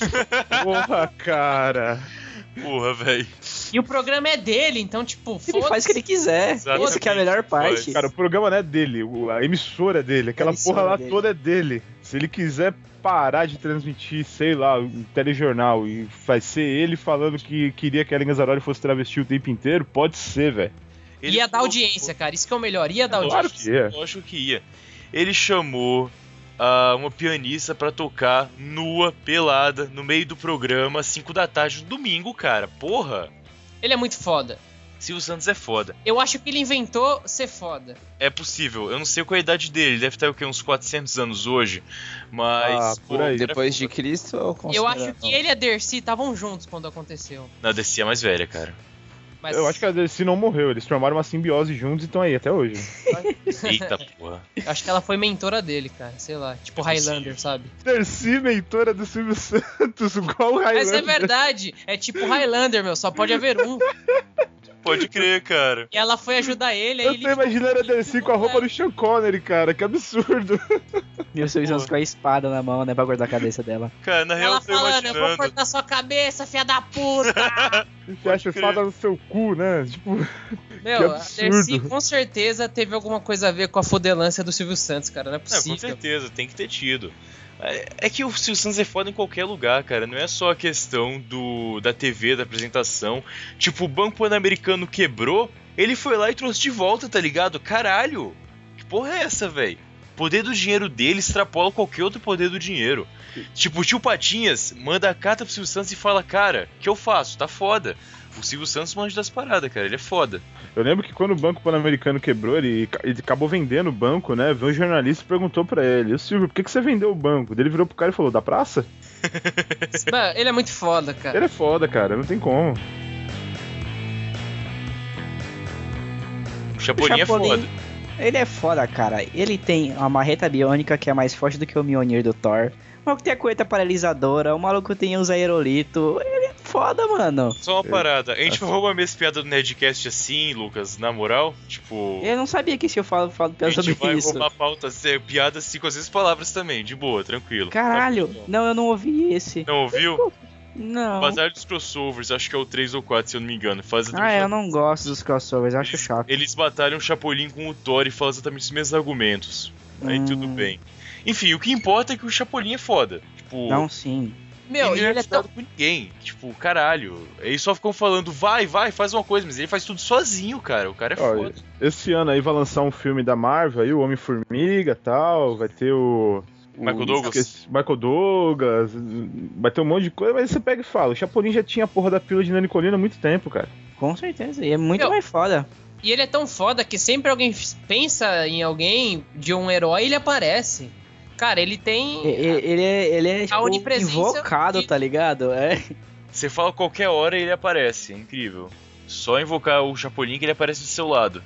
Porra, cara. Porra, velho. E o programa é dele, então, tipo, Ele faz o que ele quiser. Exatamente. Essa que é a melhor parte. Cara, o programa não é dele, a emissora é dele, aquela emissora porra lá dele. toda é dele. Se ele quiser parar de transmitir, sei lá, um telejornal e vai ser ele falando que queria que a Ellen Ganzaroli fosse travesti o tempo inteiro, pode ser, velho. Ia dar audiência, cara. Isso que é o melhor. Ia dar Claro audiência. que é. Eu acho que ia. Ele chamou uma pianista pra tocar nua, pelada, no meio do programa, 5 da tarde, no domingo, cara. Porra. Ele é muito foda. Silvio Santos é foda. Eu acho que ele inventou ser foda. É possível, eu não sei qual é a idade dele, deve estar o quê? Uns 400 anos hoje, mas... por aí. Depois de Cristo, eu acho que ele e a Dercy estavam juntos quando aconteceu. Na DC é mais velha, cara. Mas... Eu acho que a Dercy não morreu, eles formaram uma simbiose juntos e estão aí até hoje. Eita porra. Acho que ela foi mentora dele, cara, sei lá, tipo Highlander, sabe? Dercy, mentora do Silvio Santos, qual Highlander? Mas é verdade, é tipo Highlander, meu, só pode haver um. Pode crer, cara. E ela foi ajudar ele, Eu tô imaginando a Dercy com a roupa do Sean Connery, cara, que absurdo. E o Silvio Santos com a espada na mão, né, pra guardar a cabeça dela. Cara, na real ela eu tô falando, imaginando... eu vou cortar sua cabeça, filha da puta! Você acha espada no seu cu, né? Tipo, meu, que a absurdo. Dercy com certeza teve alguma coisa a ver com a fodelância do Silvio Santos, cara, não é possível. Com certeza, tem que ter tido. É que o Silvio Santos é foda em qualquer lugar, cara. Não é só a questão da TV, da apresentação. Tipo, o Banco Pan-Americano quebrou, ele foi lá e trouxe de volta, tá ligado? Caralho! Que porra é essa, velho? O poder do dinheiro dele extrapola qualquer outro poder do dinheiro. Tipo, o tio Patinhas manda a carta pro Silvio Santos e fala, cara, o que eu faço? Tá foda. O Silvio Santos manja das paradas, cara. Ele é foda. Eu lembro que quando o Banco Pan-Americano quebrou, ele acabou vendendo o banco, né? Veio um jornalista e perguntou pra ele: Silvio, por que você vendeu o banco? Ele virou pro cara e falou: da praça? Mano, ele é muito foda, cara. Ele é foda, cara. Não tem como. O Chapolin é foda. Ele é foda, cara. Ele tem uma marreta biônica que é mais forte do que o Mjolnir do Thor. O maluco tem a coeta paralisadora, o maluco tem os aerolitos. Ele é foda, mano. Só uma parada. A gente rouba a mesma piada do Nerdcast assim, Lucas, na moral? Tipo... Eu não sabia que se eu falo piada sobre isso. A gente vai roubar pauta, piada assim com as mesmas palavras também, de boa, tranquilo. Caralho, tá, não, eu não ouvi esse. Não ouviu? Não. Batalha dos crossovers, acho que é o 3 ou 4, se eu não me engano. Eu não gosto dos crossovers, eu acho chato. Eles batalham o Chapolin com o Thor e falam exatamente os mesmos argumentos. Aí tudo bem. Enfim, o que importa é que o Chapolin é foda. Tipo, não, sim. Meu, ele não é tão... com ninguém. Tipo, caralho. Eles só ficam falando, vai, faz uma coisa, mas ele faz tudo sozinho, cara. O cara é foda. Esse ano aí vai lançar um filme da Marvel aí, o Homem-Formiga e tal. Vai ter o Michael Douglas. Michael Douglas. Vai ter um monte de coisa, mas você pega e fala: o Chapolin já tinha a porra da pílula de nanicolina há muito tempo, cara. Com certeza, e é muito mais foda. E ele é tão foda que sempre alguém pensa em alguém de um herói, ele aparece. Cara, ele tem... Ele é a onipresença invocado, tá ligado? É. Você fala qualquer hora e ele aparece, é incrível. Só invocar o Chapolin que ele aparece do seu lado.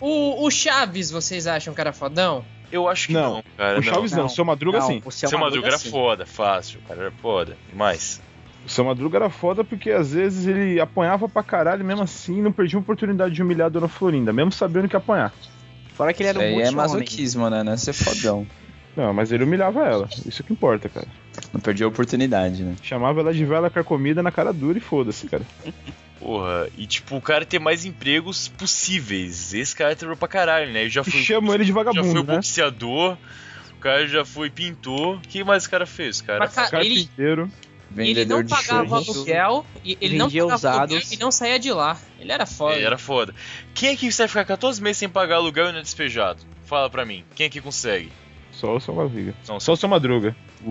O Chaves, vocês acham que era fodão? Eu acho que não, cara. O Chaves não, o Seu Madruga sim. O Seu Madruga era foda, fácil, o cara era foda, demais. O Seu Madruga era foda porque às vezes ele apanhava pra caralho, mesmo assim não perdia a oportunidade de humilhar a Dona Florinda, mesmo sabendo que ia apanhar. Fora que ele era um é masoquismo, né? Não é ser fodão. Não, mas ele humilhava ela, isso que importa, cara. Não perdia a oportunidade, né? Chamava ela de vela carcomida na cara dura e foda-se, cara. Porra, e tipo, o cara ter mais empregos possíveis. Esse cara trabalhou pra caralho, né? Chamam ele de vagabundo, já foi né? Boxeador, o cara já foi pintor. O que mais o cara fez, cara? Carpinteiro. Ele não pagava aluguel, ele não pagava aluguel e não saía de lá. Ele era foda. Ele era foda. Quem aqui vai ficar 14 meses sem pagar aluguel e não é despejado? Fala pra mim, quem aqui consegue? Só o Seu Madruga. Só o Seu Madruga.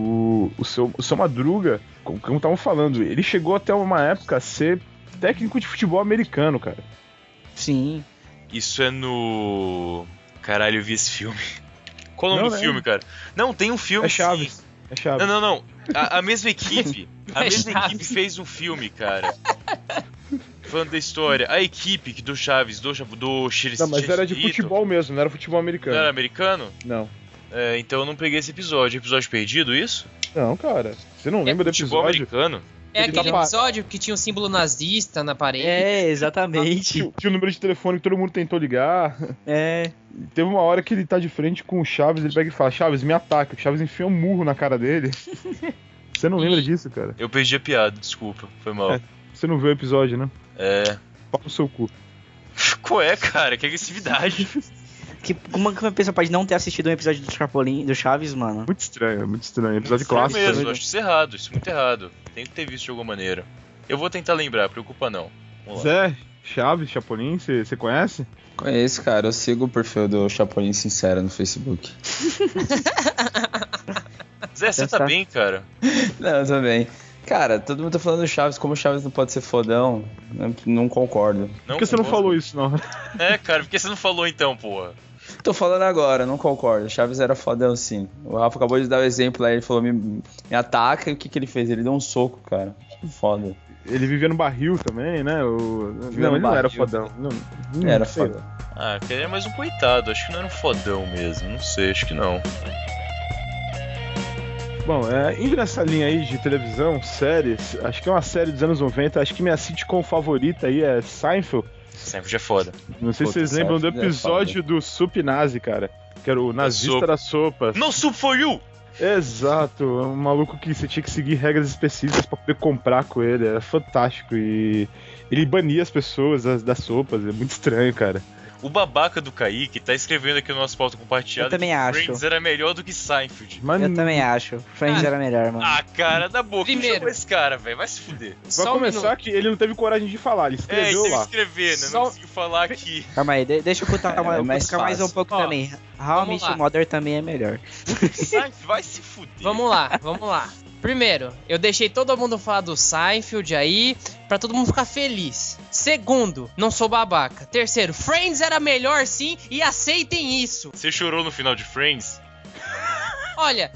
O Seu Madruga, como estavam falando, ele chegou até uma época a ser técnico de futebol americano, cara. Sim. Isso é no... Caralho, eu vi esse filme. Qual o nome do filme, cara? Não, tem um filme. É Chaves. Sim. É Chaves. Não. A mesma equipe. Equipe fez um filme, cara. Falando da história. A equipe do Chaves, do Chile. Não, mas era de futebol mesmo, não era futebol americano. Não era americano? Não. Então eu não peguei esse episódio. Episódio perdido, isso? Não, cara. Você não lembra do futebol episódio? Americano? É aquele episódio que tinha um símbolo nazista na parede. É, exatamente. Tinha o número de telefone que todo mundo tentou ligar. É. Teve uma hora que ele tá de frente com o Chaves, ele pega e fala: Chaves, me ataca. O Chaves enfia um murro na cara dele. Você não lembra disso, cara? Eu perdi a piada, desculpa. Foi mal. Você não viu o episódio, né? É. Pau no seu cu. Qual é, cara? Que agressividade. Como que uma pessoa pode não ter assistido um episódio do Chapolin, do Chaves, mano? Muito estranho. Episódio clássico. Mesmo, eu acho isso errado, isso é muito errado. Tem que ter visto de alguma maneira. Eu vou tentar lembrar, preocupa não. Zé, Chaves, Chapolin, você conhece? Conheço, cara. Eu sigo o perfil do Chapolin Sincero no Facebook. Zé, você tá bem, cara? Não, eu tô bem. Cara, todo mundo tá falando do Chaves, como o Chaves não pode ser fodão, não concordo. Por que você não falou isso, não? É, cara, por que você não falou então, porra? Tô falando agora, não concordo. Chaves era fodão sim. O Rafa acabou de dar o exemplo aí, ele falou, me ataca, e o que ele fez? Ele deu um soco, cara. Foda. Ele vivia no barril também, né? Não, ele não era fodão. Não era sei. fodão. Ah, ele é mais um coitado, acho que não era um fodão mesmo, não sei, acho que não. Bom, indo nessa linha aí de televisão, séries, acho que é uma série dos anos 90, acho que minha sitcom favorita aí é Seinfeld. Seinfeld é foda. Não sei se vocês lembram do episódio do Sup Nazi, cara. Que era o nazista das sopas. No soup for you! Exato, um maluco que você tinha que seguir regras específicas pra poder comprar com ele, era fantástico. E ele bania as pessoas das sopas, é muito estranho, cara. O babaca do Kaique tá escrevendo aqui no nosso pauta compartilhado. Eu também que acho. Friends era melhor do que Seinfeld. Eu também acho. Friends era melhor, mano. Ah, cara, da boca. Primeiro. Chama esse cara, velho. Vai se fuder. Vai começar que ele não teve coragem de falar, ele escreveu ele teve lá. que escrever, né? Não conseguiu falar aqui. Calma aí, deixa eu contar mais mais um pouco também. How I vamos Met lá. Your Mother também é melhor. Seinfeld vai se fuder. Vamos lá. Primeiro, eu deixei todo mundo falar do Seinfeld aí, pra todo mundo ficar feliz. Segundo, não sou babaca. Terceiro, Friends era melhor sim, e aceitem isso. Você chorou no final de Friends? Olha,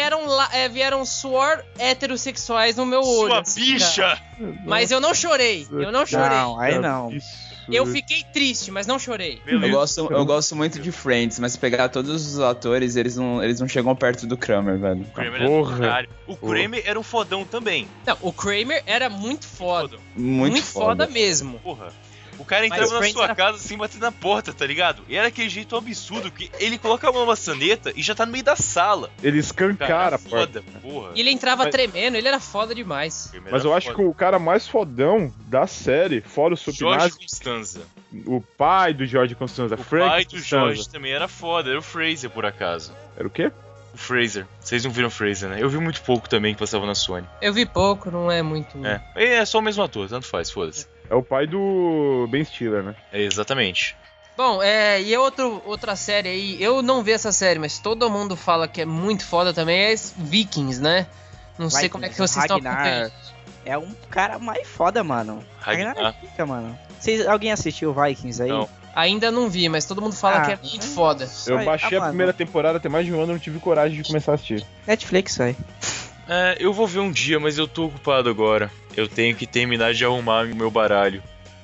vieram suor heterossexuais no meu olho. Sua assim, bicha! cara. Mas eu não chorei. Não, aí não. Eu fiquei triste, mas não chorei. Eu gosto muito de Friends, mas se pegar todos os atores, eles não chegam perto do Kramer, velho. O Kramer era do caralho. O Kramer era um fodão também. Não, o Kramer era muito foda. Muito foda mesmo. Porra. O cara Mas entrava na Friends sua era- casa assim, batendo na porta, tá ligado? E era aquele jeito absurdo que ele coloca a mão na maçaneta e já tá no meio da sala. Ele Cara, escancara era a porta. foda, porra. E ele entrava Mas- tremendo, ele era foda demais. Kramer Mas era eu acho foda. que o cara mais fodão da série, fora o Sup Jorge Nazi, Constanza. o pai do Jorge Constanza, O Frank pai do Constanza. Jorge também era foda, era o Fraser, por acaso. Era o quê? O Fraser. Vocês não viram Fraser, né? Eu vi muito pouco também que passava na Sony. Eu vi pouco, não é muito. É só o mesmo ator, tanto faz, foda-se. É o pai do Ben Stiller, né? É, exatamente. Bom, e outra série aí, eu não vi essa série, mas todo mundo fala que é muito foda também, é Vikings, né? Não sei como é que vocês estão acompanhando. É um cara mais foda, mano. Ragnar. Fica, mano. Alguém assistiu Vikings aí? Não. Ainda não vi, mas todo mundo fala que é muito foda. Eu baixei a mano. primeira temporada, tem mais de um ano, eu não tive coragem de começar a assistir. Netflix aí. Eu vou ver um dia, mas eu tô ocupado agora. Eu tenho que terminar de arrumar o meu baralho.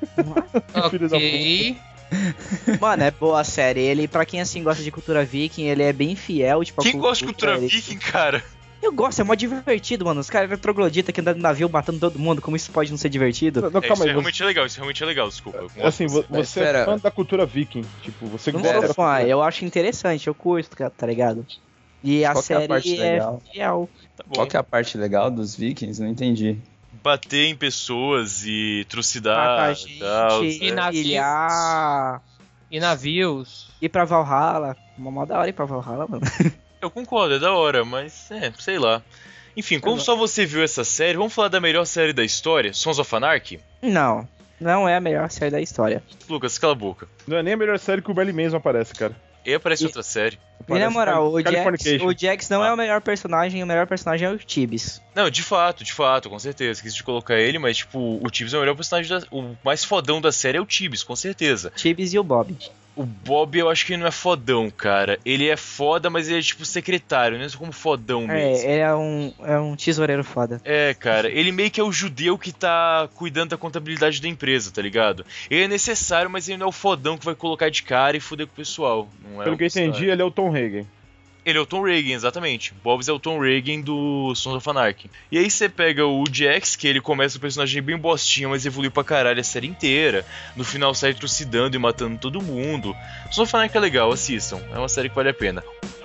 Filho da Ok. Mano, é boa a série. Ele, pra quem assim gosta de cultura viking, ele é bem fiel, tipo, a Quem gosta de cultura dele. viking, cara? Eu gosto, é mó divertido, mano. Os caras troglodita que andando no navio matando todo mundo, como isso pode não ser divertido? Não, Isso calma aí, realmente é legal, isso realmente é legal, desculpa. Eu assim, você Espera. é fã da cultura viking, tipo, você Não gosta sou da fã, cultura- eu acho interessante, eu curto, tá ligado? E a Qual que é a parte série é legal? fiel. Tá bom. Qual que é a parte legal dos Vikings? Não entendi. Bater em pessoas e Matar trucidar. gente, tal, E navios. pilhar, E navios. ir pra Valhalla. Uma mó da hora ir pra Valhalla, mano. Eu concordo, é da hora, mas sei lá. Enfim, como só você viu essa série, vamos falar da melhor série da história, Sons of Anarchy? Não, não é a melhor série da história. Lucas, cala a boca. Não é nem a melhor série que o Barry Manson aparece, cara. E aparece outra série. E na Aparece moral, Californication. o Jax não é o melhor personagem é o Tibbs. Não, de fato, com certeza. Quis de colocar ele, mas tipo, o Tibbs é o melhor personagem o mais fodão da série é o Tibbs, com certeza. Tibbs e o Bob. O Bob eu acho que ele não é fodão, cara. Ele é foda, mas ele é tipo secretário, não é como fodão mesmo. É um tesoureiro foda. É, cara, ele meio que é o judeu que tá cuidando da contabilidade da empresa, tá ligado? Ele é necessário, mas ele não é o fodão que vai colocar de cara e foder com o pessoal. Não é Pelo o que eu entendi, ele é o Tom Hagen. Ele é o Tom Reagan, exatamente. Bobbs é o Tom Reagan do Sons of Anarchy. E aí você pega o Jax, que ele começa o personagem bem bostinha, mas evolui pra caralho a série inteira. No final sai trucidando e matando todo mundo. Sons of Anarchy é legal, assistam. É uma série que vale a pena.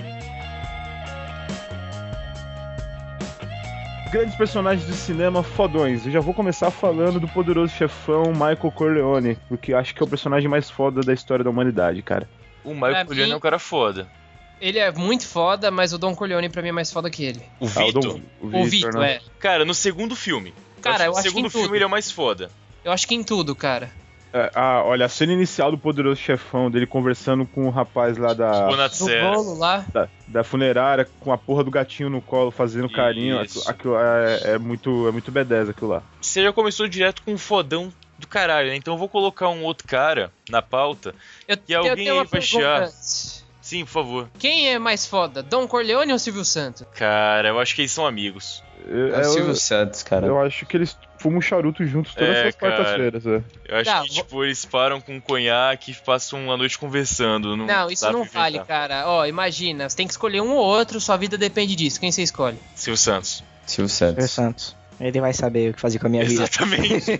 Grandes personagens de cinema fodões. Eu já vou começar falando do poderoso chefão Michael Corleone, porque acho que é o personagem mais foda da história da humanidade, cara. O Michael Corleone é um cara foda. Ele é muito foda, mas o Don Corleone pra mim é mais foda que ele. O Vito? O Vito, né? é. Cara, no segundo filme. Cara, eu no acho que segundo em tudo. filme ele é o mais foda. Eu acho que em tudo, cara. Olha, a cena inicial do Poderoso Chefão, dele conversando com o rapaz lá Do bolo lá. da funerária, com a porra do gatinho no colo, fazendo carinho. Aquilo é muito B10 aquilo lá. Você já começou direto com um fodão do caralho, né? Então eu vou colocar um outro cara na pauta e alguém aí vai chiar. Sim, por favor. Quem é mais foda, Don Corleone ou Silvio Santos? Cara, eu acho que eles são amigos. É o Silvio Santos, cara. Eu acho que eles fumam charuto juntos todas as quartas-feiras. Eu acho que, tipo, eles param com um conhaque e passam uma noite conversando. Não, isso não vale, cara. Ó, imagina, você tem que escolher um ou outro, sua vida depende disso. Quem você escolhe? Silvio Santos. Silvio Santos. Ele vai saber o que fazer com a minha vida. Exatamente.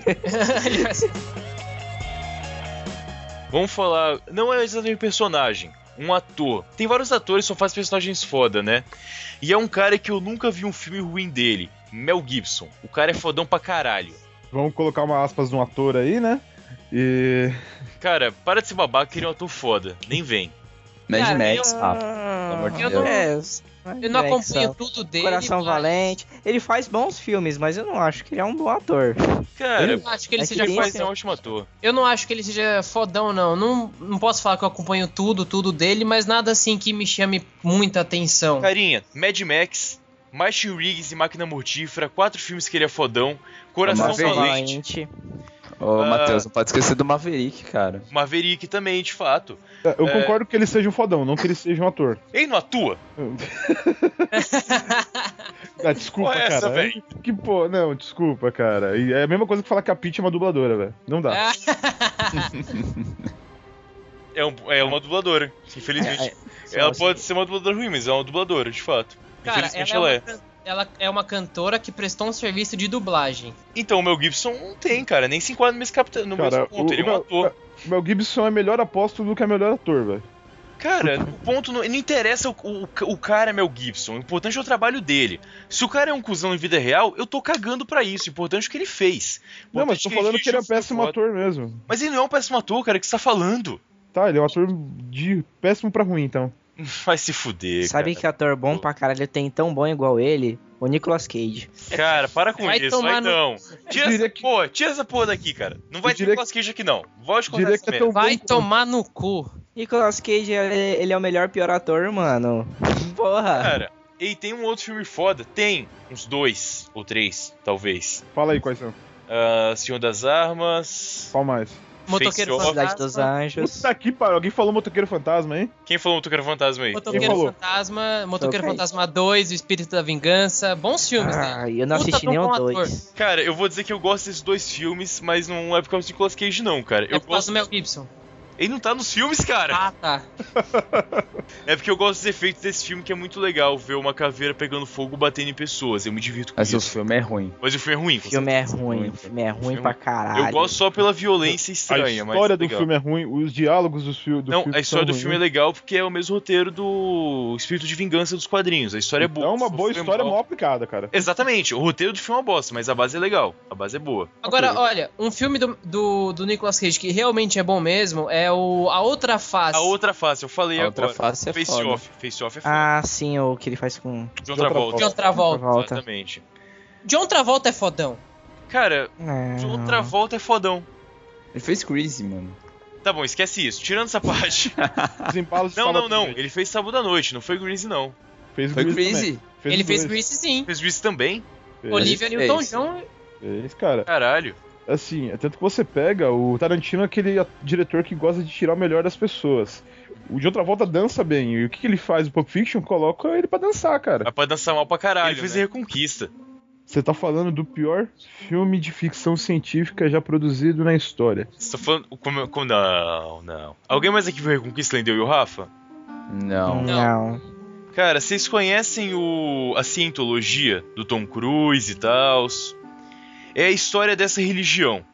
Vamos falar... Não é exatamente um personagem. Um ator. Tem vários atores que só fazem personagens foda, né? E é um cara que eu nunca vi um filme ruim dele. Mel Gibson. O cara é fodão pra caralho. Vamos colocar uma aspas de um ator aí, né? E... Cara, para de ser babaca, ele é um ator foda. Nem vem. Mad Max, pelo amor de Deus. Eu não acompanho tudo dele. Coração Valente. Ele faz bons filmes, mas eu não acho que ele é um bom ator. Cara, eu não acho que ele seja um ótimo ator. Eu não acho que ele seja fodão, não. Não posso falar que eu acompanho tudo dele, mas nada assim que me chame muita atenção. Carinha, Mad Max, Martin Riggs e Máquina Mortífera, 4 filmes que ele é fodão. Coração Valente. Ô, Matheus, não pode esquecer do Maverick, cara. Maverick também, de fato. Eu concordo que ele seja um fodão, não que ele seja um ator. Ele não atua? Desculpa, porra, cara. Véio? Que pô, não, desculpa, cara. E é a mesma coisa que falar que a Peach é uma dubladora, velho. Não dá. É uma dubladora, infelizmente. Ela pode ser uma dubladora ruim, mas é uma dubladora, de fato. Cara, infelizmente ela é. Ela é uma cantora que prestou um serviço de dublagem. Então, o Mel Gibson não tem, cara. Nem se enquadra no mesmo ponto. Ele é um ator. O Mel Gibson é melhor apóstolo do que é melhor ator, velho. Cara, o ponto não interessa o cara é Mel Gibson. O importante é o trabalho dele. Se o cara é um cuzão em vida real, eu tô cagando pra isso. O importante é o que ele fez. Não, mas tô falando que ele é um péssimo ator mesmo. Mas ele não é um péssimo ator, cara. O que você tá falando? Tá, ele é um ator de péssimo pra ruim, então. Vai se fuder, Sabe cara. que ator bom pra caralho tem tão bom igual ele? O Nicolas Cage. Cara, para com isso, vai não. Tira essa porra daqui, cara. Não vai ter Nicolas Cage aqui, não. Volte com essa merda. Vai tomar no cu. Nicolas Cage, ele é o melhor pior ator, mano. Porra. Cara, e tem um outro filme foda? Tem. Uns 2 ou 3, talvez. Fala aí quais são. Senhor das Armas. Qual mais? Motoqueiro Fantasma dos Anjos. Puta que pariu, alguém falou Motoqueiro Fantasma, hein? Quem falou Motoqueiro Fantasma aí? Motoqueiro Fantasma, Motoqueiro Fantasma 2, O Espírito da Vingança. Bons filmes, né? Eu não assisti nenhum dois. Cara, eu vou dizer que eu gosto desses 2 filmes, mas não é por causa do Nicolas Cage, não, cara. Eu por causa do Mel Gibson. Ele não tá nos filmes, cara. Ah, tá. É porque eu gosto dos efeitos desse filme, que é muito legal ver uma caveira pegando fogo batendo em pessoas. Eu me divirto com isso. Mas o filme é ruim. Mas o filme é ruim. O filme é ruim pra caralho. Eu gosto só pela violência estranha. A história do filme é ruim, os diálogos do filme Não, a história do filme é legal porque é o mesmo roteiro do Espírito de Vingança dos quadrinhos. A história é boa. É uma boa história mal aplicada, cara. Exatamente. O roteiro do filme é uma bosta, mas a base é legal. A base é boa. Agora, olha, um filme do Nicolas Cage que realmente é bom mesmo é A Outra Face. A Outra Face, eu falei agora. A Outra Face é foda. Face Off é foda. Ah, sim, o que ele faz com... John Travolta. John Travolta. Exatamente. John Travolta é fodão. Cara, John Travolta é fodão. Ele fez Grease, mano. Tá bom, esquece isso. Tirando essa parte. Não. Ele fez Sábado à Noite, não foi Grease, não. Foi Grease? Ele fez Grease, sim. Fez Grease também? Olivia Newton-John. Fez, cara. Caralho. Assim, é tanto que você pega, o Tarantino é aquele diretor que gosta de tirar o melhor das pessoas. O de outra volta dança bem, e o que ele faz? O Pulp Fiction coloca ele pra dançar, cara. É pra dançar mal pra caralho, ele fez a Reconquista. Você tá falando do pior filme de ficção científica já produzido na história. Você tá falando... Não. Alguém mais aqui viu Reconquista, Lendeu e o Rafa? Não. Cara, vocês conhecem a Cientologia do Tom Cruise e tal? É a história dessa religião.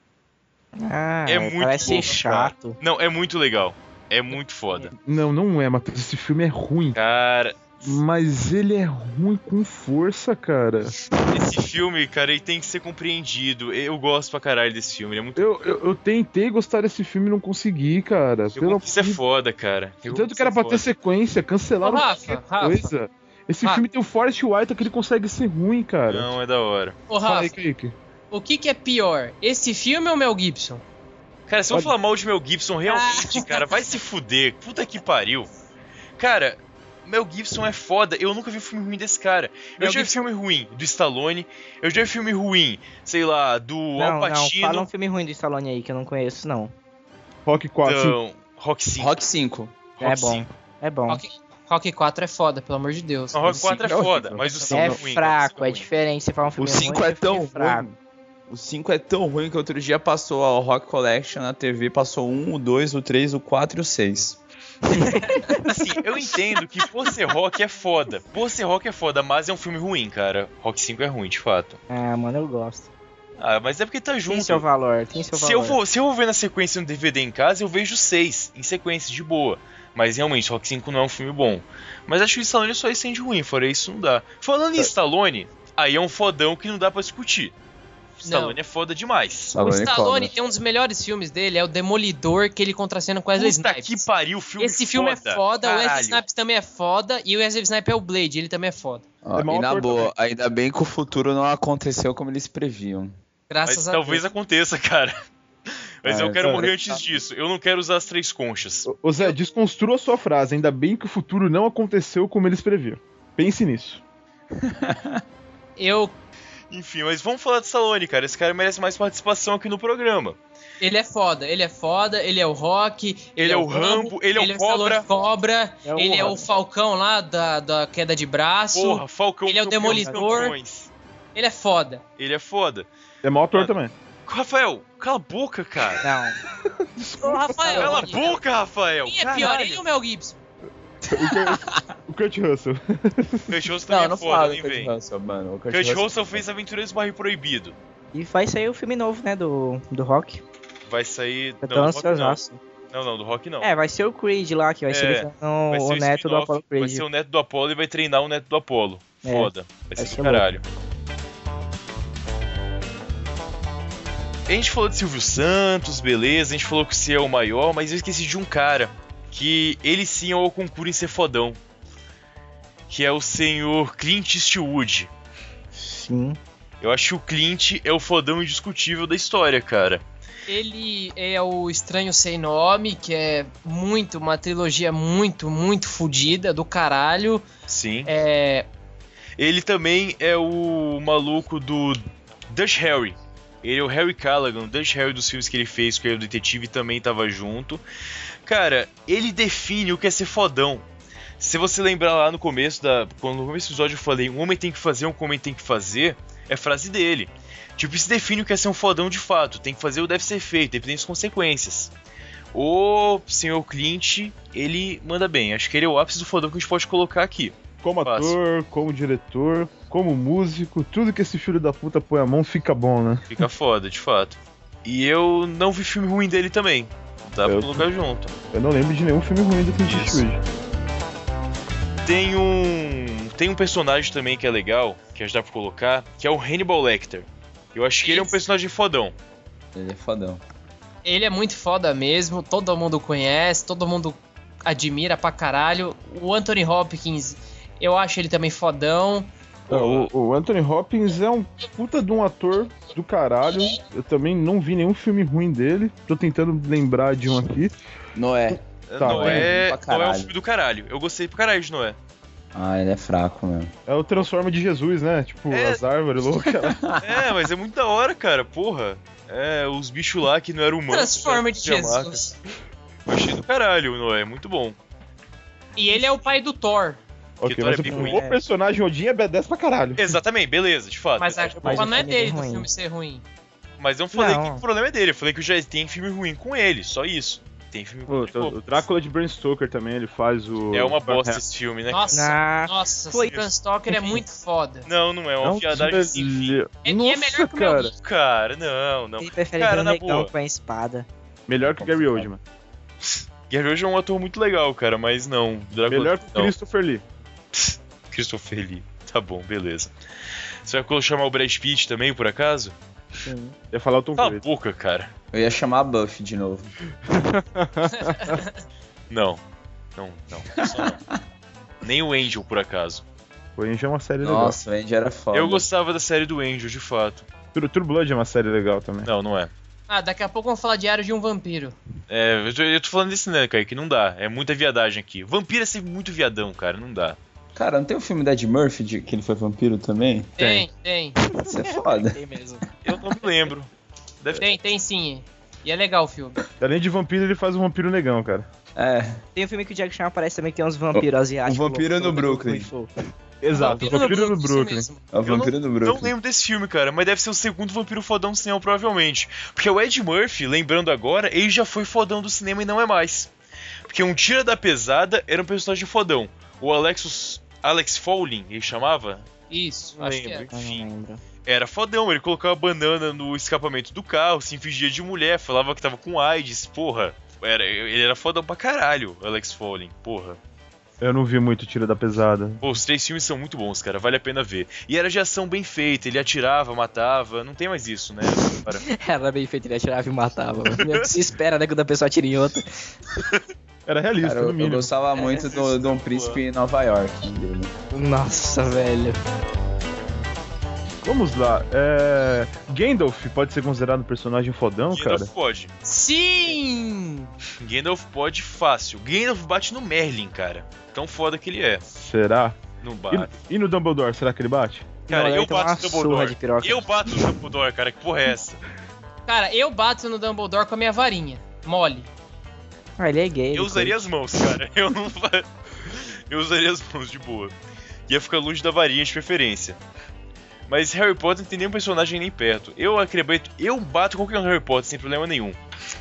É muito parece chato. Cara. Não, é muito legal. É muito foda. Não é, Matheus. Esse filme é ruim. Cara... Mas ele é ruim com força, cara. Esse filme, cara, ele tem que ser compreendido. Eu gosto pra caralho desse filme, ele é muito... Eu tentei gostar desse filme e não consegui, cara. Isso é foda, cara. Tanto que era pra ter sequência, cancelaram Rafa. coisa. Esse filme tem o Forrest Whitaker que ele consegue ser ruim, cara. Não, é da hora. Ô, Rafa, o que é pior? Esse filme ou Mel Gibson? Cara, se eu falar mal de Mel Gibson, realmente, cara, vai se fuder. Puta que pariu. Cara, Mel Gibson é foda. Eu nunca vi um filme ruim desse cara. Eu já vi filme ruim do Stallone. Eu já vi filme ruim, sei lá, do Al Pacino. Não, fala um filme ruim do Stallone aí que eu não conheço, não. Rock 4. Então, Rock 5. Rock 5. É bom. É bom. Rock 4 é foda, pelo amor de Deus. Não, Rock 4 é foda, mas o 5 é é ruim. fraco, é diferente. Você fala um filme O 5 ruim, é tão fraco. ruim. O 5 é tão ruim que outro dia passou a Rock Collection na TV, passou o 1, o 2, o 3, o 4 e o 6. Assim, eu entendo que por ser rock é foda. Por ser rock é foda, mas é um filme ruim, cara. Rock 5 é ruim, de fato. Ah, mano, eu gosto. Ah, mas é porque tá junto. Tem seu valor, tem seu valor. Se eu vou ver na sequência no DVD em casa, eu vejo 6, em sequência, de boa. Mas realmente, Rock 5 não é um filme bom. Mas acho que o Stallone só estende ruim, fora isso não dá. Falando em Stallone, aí é um fodão que não dá pra discutir. Stallone é foda demais. O Stallone tem um dos melhores filmes dele, é o Demolidor, que ele contracena com Wesley Snipes. Puta que pariu, filme Esse filme foda. é foda, Caralho. o Wesley Snipes também é foda, e o Wesley Snipes é o Blade, ele também é foda. E na boa, ainda bem que o futuro não aconteceu como eles previam. Graças a talvez Deus. aconteça, cara. Mas eu quero morrer antes disso. Eu não quero usar as 3 conchas. Ô Zé, desconstrua a sua frase. Ainda bem que o futuro não aconteceu como eles previam. Pense nisso. Enfim, mas vamos falar de Stallone, cara. Esse cara merece mais participação aqui no programa. Ele é foda, ele é o Rock, ele é o Rambo, ele é o Cobra. Cobra, ele é o Falcão lá da queda de braço. Porra, Falcão. Ele é o Demolidor. Ele é foda. Ele é foda. É mau ator também. Rafael, cala a boca, cara. Não. Ô, Rafael. Cala a boca, Rafael. Quem é pior, ele ou o Mel Gibson? O Kurt Russell. Kurt Russell também é foda, nem vem. O Kurt Russell fez Aventureiros do Barril Proibido. E vai sair o filme novo, né, do Rock. Vai sair... Eu tô ansiosaço. Não, do Rock não. É, vai ser o Creed lá, que vai ser o neto do Apollo Creed. Vai ser o neto do Apollo e vai treinar o neto do Apollo. Foda. Vai ser do caralho. A gente falou de Silvio Santos, beleza, a gente falou que você é o maior, mas eu esqueci de um cara, que ele sim é o concurso em ser fodão, que é o senhor Clint Eastwood. Sim. Eu acho que o Clint é o fodão indiscutível da história, cara. Ele é o Estranho Sem Nome, que é uma trilogia muito fodida, do caralho. Sim. Ele também é o maluco do Dutch Harry. Ele é o Harry Callaghan, o Dutch Harry dos filmes que ele fez, que ele é o detetive, também tava junto. Cara, ele define o que é ser fodão. Se você lembrar lá no começo quando no começo do episódio eu falei, um homem tem que fazer, um homem tem que fazer, é frase dele. Tipo, isso define o que é ser um fodão de fato. Tem que fazer ou deve ser feito, dependendo das consequências. O senhor Clint, ele manda bem. Acho que ele é o ápice do fodão que a gente pode colocar aqui. Como ator, como diretor, como músico, tudo que esse filho da puta põe a mão fica bom, né? Fica foda, de fato. E eu não vi filme ruim dele também. Dá pra colocar junto. Eu não lembro de nenhum filme ruim do Clint Eastwood. Tem um personagem também que é legal, que a gente dá pra colocar, que é o Hannibal Lecter. Eu acho que ele é um personagem fodão. Ele é fodão. Ele é muito foda mesmo, todo mundo conhece, todo mundo admira pra caralho. O Anthony Hopkins, eu acho ele também fodão. O Anthony Hopkins é um puta de um ator do caralho. Eu também não vi nenhum filme ruim dele. Tô tentando lembrar de um aqui. Noé. Tá, Noé é um filme do caralho. Eu gostei pra caralho de Noé. Ah, ele é fraco mesmo. É o Transforma de Jesus, né? Tipo, as árvores loucas. Mas é muito da hora, cara. Porra. Os bichos lá que não eram humanos. Transforma de Jesus. Eu achei do caralho o Noé, muito bom. E ele é o pai do Thor. Ok, mas o personagem Odin é B10 pra caralho. Exatamente, beleza, de fato. Mas a culpa não é dele do filme ser ruim. Mas eu não falei que o problema é dele, eu falei que já tem filme ruim com ele, só isso. Tem filme ruim. O Drácula de Bram Stoker também, ele faz o... É uma bosta esse filme, né? Nossa, o Bram Stoker é muito foda. Não é uma fiadagem assim. É melhor que o Mel Gibson. Cara, não. Ele prefere cara, ver na um negão boa. com a espada. Melhor que o Gary Oldman. Gary Oldman é um ator muito legal, cara, mas não. Drácula, melhor que o Christopher Lee. Christopher Lee. Tá bom, beleza. Você vai chamar o Brad Pitt também, por acaso? Sim. Ia falar o Tom Cruise. Cala a boca, cara. Eu ia chamar a Buffy de novo. Não. Só não. Nem o Angel, por acaso. O Angel é uma série legal. Nossa, o Angel era foda. Eu gostava da série do Angel, de fato. True Blood é uma série legal também. Não é. Ah, daqui a pouco vamos falar Diário de um Vampiro. Eu tô falando desse, né, Kaique? Não dá. É muita viadagem aqui. Vampiro é sempre muito viadão, cara. Não dá. Cara, não tem o filme da Ed Murphy que ele foi vampiro também? Tem. Isso é foda. Tem mesmo. Eu não me lembro. Tem sim. E é legal o filme. Além de vampiro, ele faz um vampiro negão, cara. Tem um filme que o Jack Chan aparece também que tem uns vampiros asiáticos. O Vampiro no Brooklyn. Exato, o vampiro no Brooklyn. É o Vampiro no Brooklyn. Não lembro desse filme, cara, mas deve ser o segundo vampiro fodão do cinema, provavelmente. Porque o Ed Murphy, lembrando agora, ele já foi fodão do cinema e não é mais. Porque um Tira da Pesada era um personagem fodão. O Alex Fowling, ele chamava? Isso, Não acho que lembro, é. enfim. Era fodão, ele colocava banana no escapamento do carro, se fingia de mulher, falava que tava com AIDS, porra. Ele era fodão pra caralho, o Alex Fowling, porra. Eu não vi muito Tira da Pesada. Pô, os 3 filmes são muito bons, cara, vale a pena ver. E era de ação bem feita, ele atirava, matava, não tem mais isso, né? Era bem feito, ele atirava e matava. Se espera, né, quando a pessoa atira em outra. Era realista, Cara, no eu mínimo. gostava muito do Um Príncipe em Nova York. Dele. Nossa, velho. Vamos lá. Gandalf pode ser considerado um personagem fodão, cara? Gandalf pode. Sim! Gandalf pode fácil. Gandalf bate no Merlin, cara. Tão foda que ele é. Será? Não bate. E no Dumbledore, será que ele bate? Cara, Não, eu ele toma bato no uma surra Dumbledore. de piroca. Eu bato no Dumbledore, cara. Que porra é essa? Cara, eu bato no Dumbledore com a minha varinha. Mole. Ah, ele é gay. Eu usaria as mãos, cara. Eu usaria as mãos de boa. Ia ficar longe da varinha de preferência. Mas Harry Potter não tem nenhum personagem nem perto. Eu bato qualquer um Harry Potter sem problema nenhum.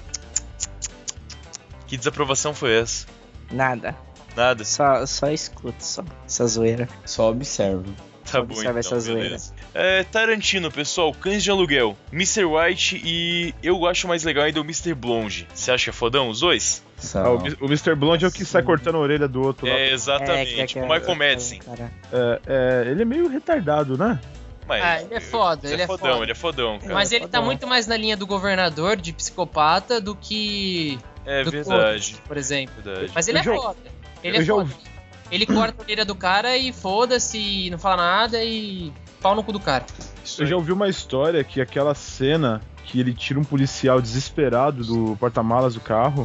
Que desaprovação foi essa? Nada. Nada. Só escuto, só. Essa zoeira. Só observo. Tá bom, Observa então, essa zoeira. beleza. Tarantino, pessoal, Cães de Aluguel, Mr. White e eu acho mais legal ainda o Mr. Blonde. Você acha que é fodão os dois? O Mr. Blonde é o que sai cortando a orelha do outro lá. Exatamente, o Michael Madsen. Ele é meio retardado, né? Mas, ele é foda, ele é fodão, foda. ele é fodão, cara. Mas ele tá muito mais na linha do governador, de psicopata, do que... É do verdade. Corvo, por exemplo. Verdade. Mas ele é foda. Ele é foda. Ele corta a orelha do cara e foda-se, não fala nada e pau no cu do cara. Eu já ouvi uma história que aquela cena que ele tira um policial desesperado do porta-malas do carro,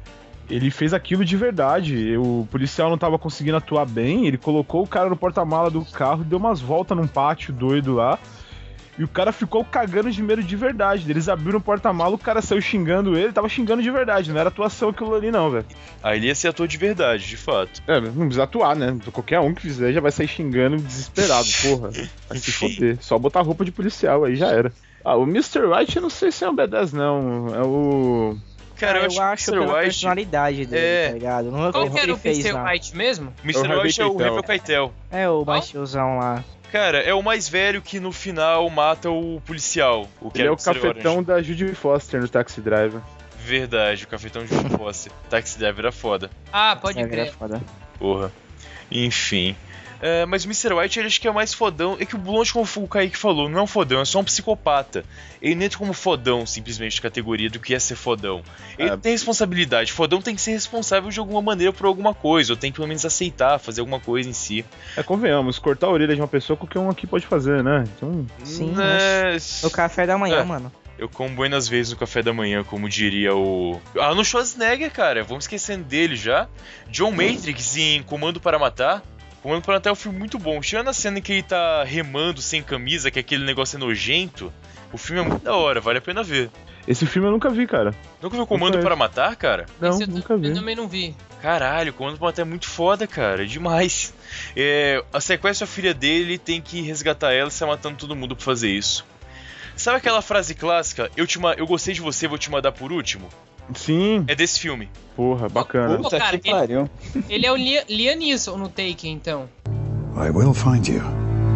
ele fez aquilo de verdade. O policial não tava conseguindo atuar bem, ele colocou o cara no porta-malas do carro, deu umas voltas num pátio doido lá, e o cara ficou cagando de medo de verdade. Eles abriram o porta-malas, o cara saiu xingando ele, tava xingando de verdade, não era atuação aquilo ali não, velho. Aí ele ia ser ator de verdade, de fato. Não precisa atuar, né? Qualquer um que fizer já vai sair xingando desesperado, porra. Vai se foder. Só botar roupa de policial, aí já era. O Mr. White eu não sei se é um B10 não, é o... Cara, eu acho pela personalidade dele, tá ligado? Não Qual que era o Mr. White mesmo? Mr. White é o Harvey Keitel. É, o machizão lá. Cara, é o mais velho que no final mata o policial. Ele é o cafetão da Judy Foster no Taxi Driver. Verdade, o cafetão de Judy Foster. Taxi Driver era foda. Ah, pode crer. Porra. Enfim. Mas o Mr. White, ele acho que é mais fodão. É que o Blonde, como o Kaique falou, não é um fodão, é só um psicopata. Ele não entra como fodão, simplesmente, de categoria do que é ser fodão. Ele tem responsabilidade. Fodão tem que ser responsável de alguma maneira por alguma coisa, ou tem que pelo menos aceitar, fazer alguma coisa em si. Convenhamos, cortar a orelha de uma pessoa, qualquer um aqui pode fazer, né? Então... Sim, o café da manhã, mano. Eu como buenas vezes no café da manhã, como diria o... Arnold Schwarzenegger, cara, vamos esquecendo dele já. John Matrix em Comando para Matar. Comando para Matar é um filme muito bom. Tirando a cena que ele tá remando sem camisa, que aquele negócio é nojento, o filme é muito da hora, vale a pena ver. Esse filme eu nunca vi, cara. Nunca viu Comando para Matar, cara? Não, nunca vi. Eu também não vi. Caralho, Comando para Matar é muito foda, cara, é demais. A sequestra a filha dele, tem que resgatar ela e sai matando todo mundo pra fazer isso. Sabe aquela frase clássica, eu gostei de você, vou te mandar por último? Sim. É desse filme. Porra, bacana. Puta que pariu. Ele é o Liam Neeson no Taken, então. I will find you.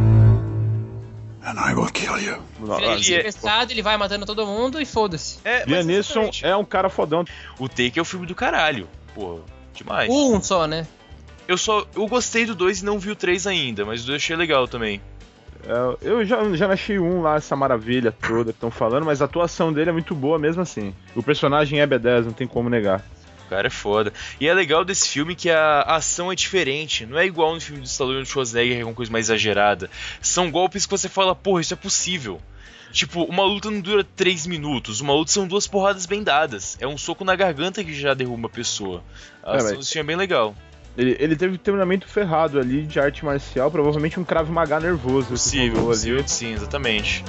And I will kill you. Ele é pesado, ele vai matando todo mundo e foda-se. Liam Neeson é um cara fodão. O Taken é o filme do caralho. Porra, demais. Um só, né? Eu gostei do 2 e não vi o 3 ainda, mas o 2 achei legal também. Eu já achei lá, essa maravilha toda que estão falando, mas a atuação dele é muito boa mesmo assim. O personagem é B10, não tem como negar. O cara é foda. E é legal desse filme que a ação é diferente. Não é igual no filme do Stallone e do Schwarzenegger, que é uma coisa mais exagerada. São golpes que você fala, porra, isso é possível. Tipo, uma luta não dura 3 minutos, uma luta são 2 porradas bem dadas. É um soco na garganta que já derruba a pessoa. A ação é bem legal. Ele teve um treinamento ferrado ali de arte marcial, provavelmente um Krav Maga nervoso. Possível, sim, exatamente.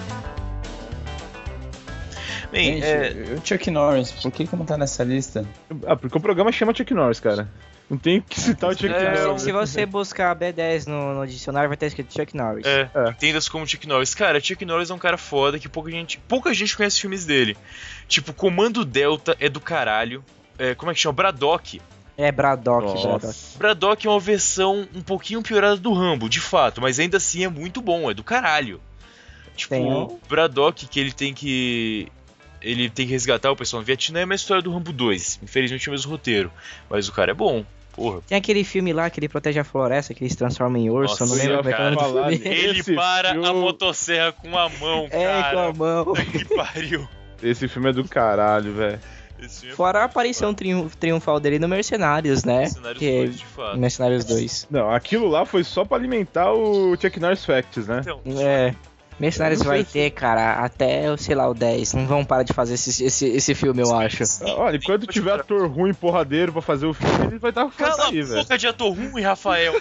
Bem, gente, o Chuck Norris, por que não tá nessa lista? Porque o programa chama Chuck Norris, cara. Não tem que citar o Chuck Norris. Se você buscar B10 no dicionário, vai ter escrito Chuck Norris. Entenda-se como Chuck Norris. Cara, Chuck Norris é um cara foda que pouca gente conhece filmes dele. Tipo, Comando Delta é do caralho. Como é que chama? Braddock. Braddock. Braddock é uma versão um pouquinho piorada do Rambo, de fato, mas ainda assim é muito bom, é do caralho. Tipo, Braddock, que ele tem que resgatar o pessoal no Vietnã, é uma história do Rambo 2. Infelizmente é o mesmo roteiro, mas o cara é bom. Porra. Tem aquele filme lá que ele protege a floresta, que ele se transforma em urso. Nossa, eu não lembro cara, como é que ele para a motosserra com a mão, cara. Com a mão. Que pariu. Esse filme é do caralho, velho. Fora a aparição triunfal dele no Mercenários, né? Mercenários 2, de fato. Mercenários 2. Não, aquilo lá foi só pra alimentar o Chuck Norris Facts, né? Então, Mercenários vai ter, cara, até, sei lá, o 10. Não vão parar de fazer esse filme, eu acho. Olha, enquanto tiver ator ruim, porradeiro pra fazer o filme, ele vai estar Cala aí, velho. Boca de ator ruim, Rafael.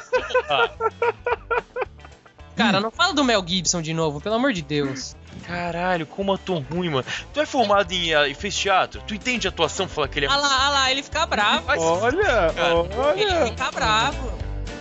Cara, não fala do Mel Gibson de novo, pelo amor de Deus. Caralho, como ator ruim, mano. Tu é formado em fez teatro? Tu entende atuação? Fala que ele é... Ah lá, ele fica bravo. Olha. Ele fica bravo.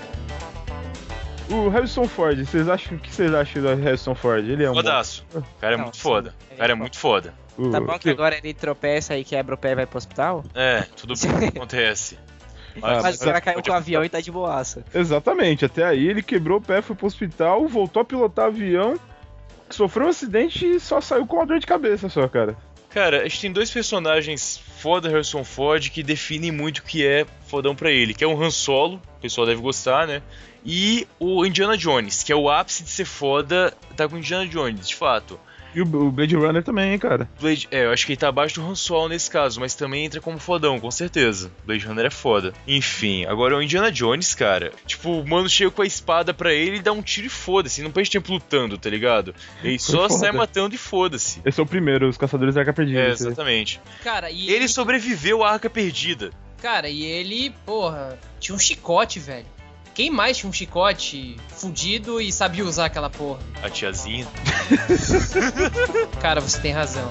O Harrison Ford, o que vocês acham do Harrison Ford? Ele é um fodaço. O cara é muito foda. O cara é muito foda. Tá bom que agora ele tropeça e quebra o pé e vai pro hospital? Tudo bem que acontece. Mas o cara caiu com o avião e tá de boaça. Exatamente, até aí ele quebrou o pé, foi pro hospital, voltou a pilotar avião, sofreu um acidente e só saiu com uma dor de cabeça só, cara. Cara, a gente tem 2 personagens foda Harrison Ford que definem muito o que é fodão pra ele, que é o Han Solo, o pessoal deve gostar, né? E o Indiana Jones, que é o ápice de ser foda, tá com o Indiana Jones, de fato. E o Blade Runner também, hein, cara? Eu acho que ele tá abaixo do Han Solo nesse caso, mas também entra como fodão, com certeza. Blade Runner é foda. Enfim, agora o Indiana Jones, cara. Tipo, o mano chega com a espada pra ele e dá um tiro e foda-se. Não perde tempo lutando, tá ligado? Ele só sai matando e foda-se. Esse é o primeiro, os Caçadores da Arca Perdida. Exatamente. Cara, e ele sobreviveu à Arca Perdida. Cara, e ele, porra, tinha um chicote, velho. Quem mais tinha um chicote fudido e sabia usar aquela porra? A tiazinha. Cara, você tem razão.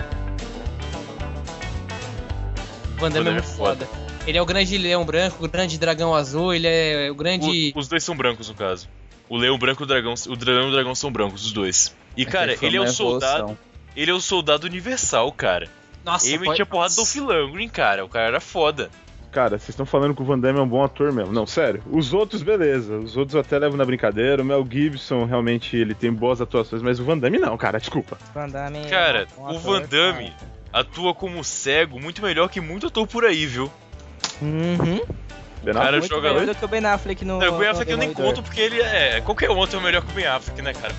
Van Damme é muito foda. Ele é o grande leão branco, o grande dragão azul, ele é o grande... Os 2 são brancos, no caso. O leão branco e o dragão e o dragão são brancos, os 2. E, cara, ele é o soldado... Ele é o soldado universal, cara. Nossa, ele metia porrada do Dolph Lundgren, cara. O cara era foda. Cara, vocês estão falando que o Van Damme é um bom ator mesmo. Não, sério. Os outros, beleza. Os outros eu até levo na brincadeira. O Mel Gibson, realmente, ele tem boas atuações. Mas o Van Damme não, cara. Desculpa. Van Damme cara, o Van Damme atua como cego muito melhor que muito ator por aí, viu? Uhum. O cara muito joga... melhor do que o Ben Affleck no... Não, o Ben Affleck eu nem conto porque ele é... Qualquer um outro é melhor que o Ben Affleck, né, cara?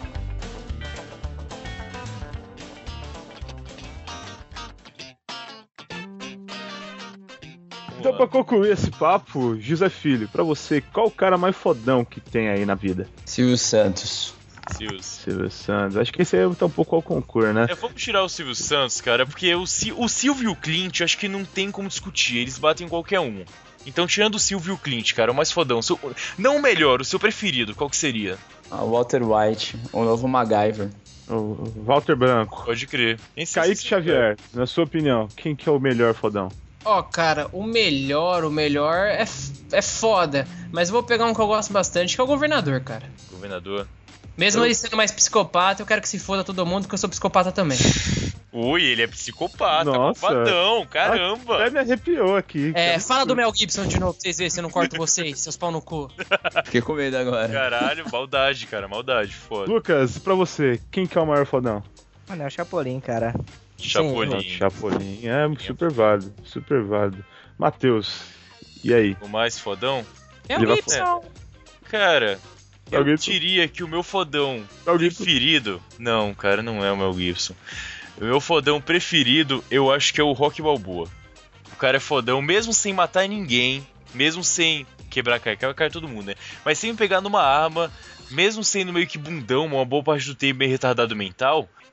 Então, pra concluir esse papo, José Filho, pra você, qual o cara mais fodão que tem aí na vida? Silvio Santos. Silvio Santos. Acho que esse aí tá um pouco ao concurso, né? Vamos tirar o Silvio Santos, cara, porque o Silvio e o Clint, acho que não tem como discutir, eles batem em qualquer um. Então, tirando o Silvio e o Clint, cara, o mais fodão, não o melhor, o seu preferido, qual que seria? Walter White, o novo MacGyver. O Walter Branco. Pode crer. Kaique Xavier, na sua opinião, quem que é o melhor fodão? Cara, o melhor é foda. Mas eu vou pegar um que eu gosto bastante, que é o Governador, cara. Governador? Mesmo ele sendo mais psicopata, eu quero que se foda todo mundo, porque eu sou psicopata também. Ui, ele é psicopata, nossa, malvadão, caramba. Até me arrepiou aqui. Fala do Mel Gibson de novo, pra vocês verem se eu não corto vocês, seus pau no cu. Fiquei com medo agora. Caralho, maldade, cara, maldade, foda. Lucas, pra você, quem que é o maior fodão? Mano, é o Chapolin, cara. Chapolin. Chapolin, super válido. Matheus, e aí? O mais fodão? Mel Gibson. Cara, eu diria que o meu fodão preferido... Não, cara, não é o Mel Gibson. O meu fodão preferido, eu acho que é o Rocky Balboa. O cara é fodão, mesmo sem matar ninguém, mesmo sem quebrar cara todo mundo, né? Mas sem pegar numa arma, mesmo sendo meio que bundão, uma boa parte do tempo meio retardado mental,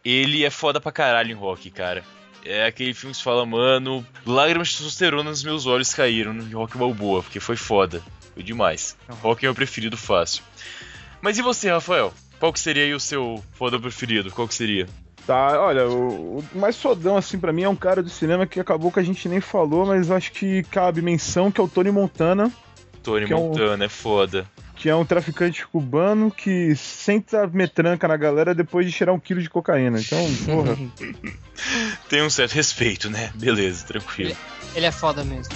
ele é foda pra caralho em Rock, cara. É aquele filme que você fala, mano, lágrimas de testosterona nos meus olhos caíram no Rock Balboa, porque foi foda. Foi demais. Rock é meu preferido fácil. Mas e você, Rafael? Qual que seria aí o seu fodão preferido? Qual que seria? Tá, olha, o mais fodão, assim, pra mim é um cara do cinema que acabou que a gente nem falou, mas eu acho que cabe menção, que é o Tony Montana. Tony Montana é foda. Que é um traficante cubano que senta metranca na galera depois de cheirar 1 quilo de cocaína. Então, porra. Tem um certo respeito, né? Beleza, tranquilo. Ele é foda mesmo.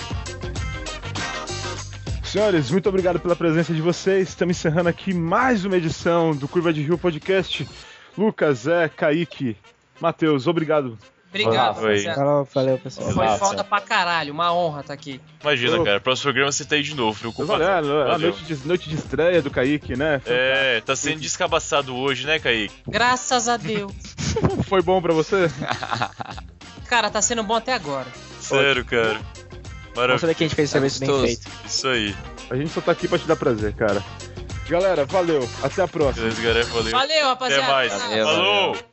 Senhores, muito obrigado pela presença de vocês. Estamos encerrando aqui mais uma edição do Curva de Rio Podcast. Lucas, Zé, Kaique, Matheus, obrigado. Obrigado, valeu, pessoal. Foi foda pra caralho, uma honra estar aqui. Imagina, cara, próximo programa você tá aí de novo, preocupado. A noite de estreia do Kaique, né? É, tá sendo descabaçado hoje, né, Kaique? Graças a Deus. Foi bom pra você? Cara, tá sendo bom até agora. Sério, cara. Maravilha. Vamos saber que a gente fez serviço bem feito. Isso aí. A gente só tá aqui pra te dar prazer, cara. Galera, valeu. Até a próxima. Beleza, galera, valeu. Valeu, rapaziada. Até mais. Valeu, falou! valeu.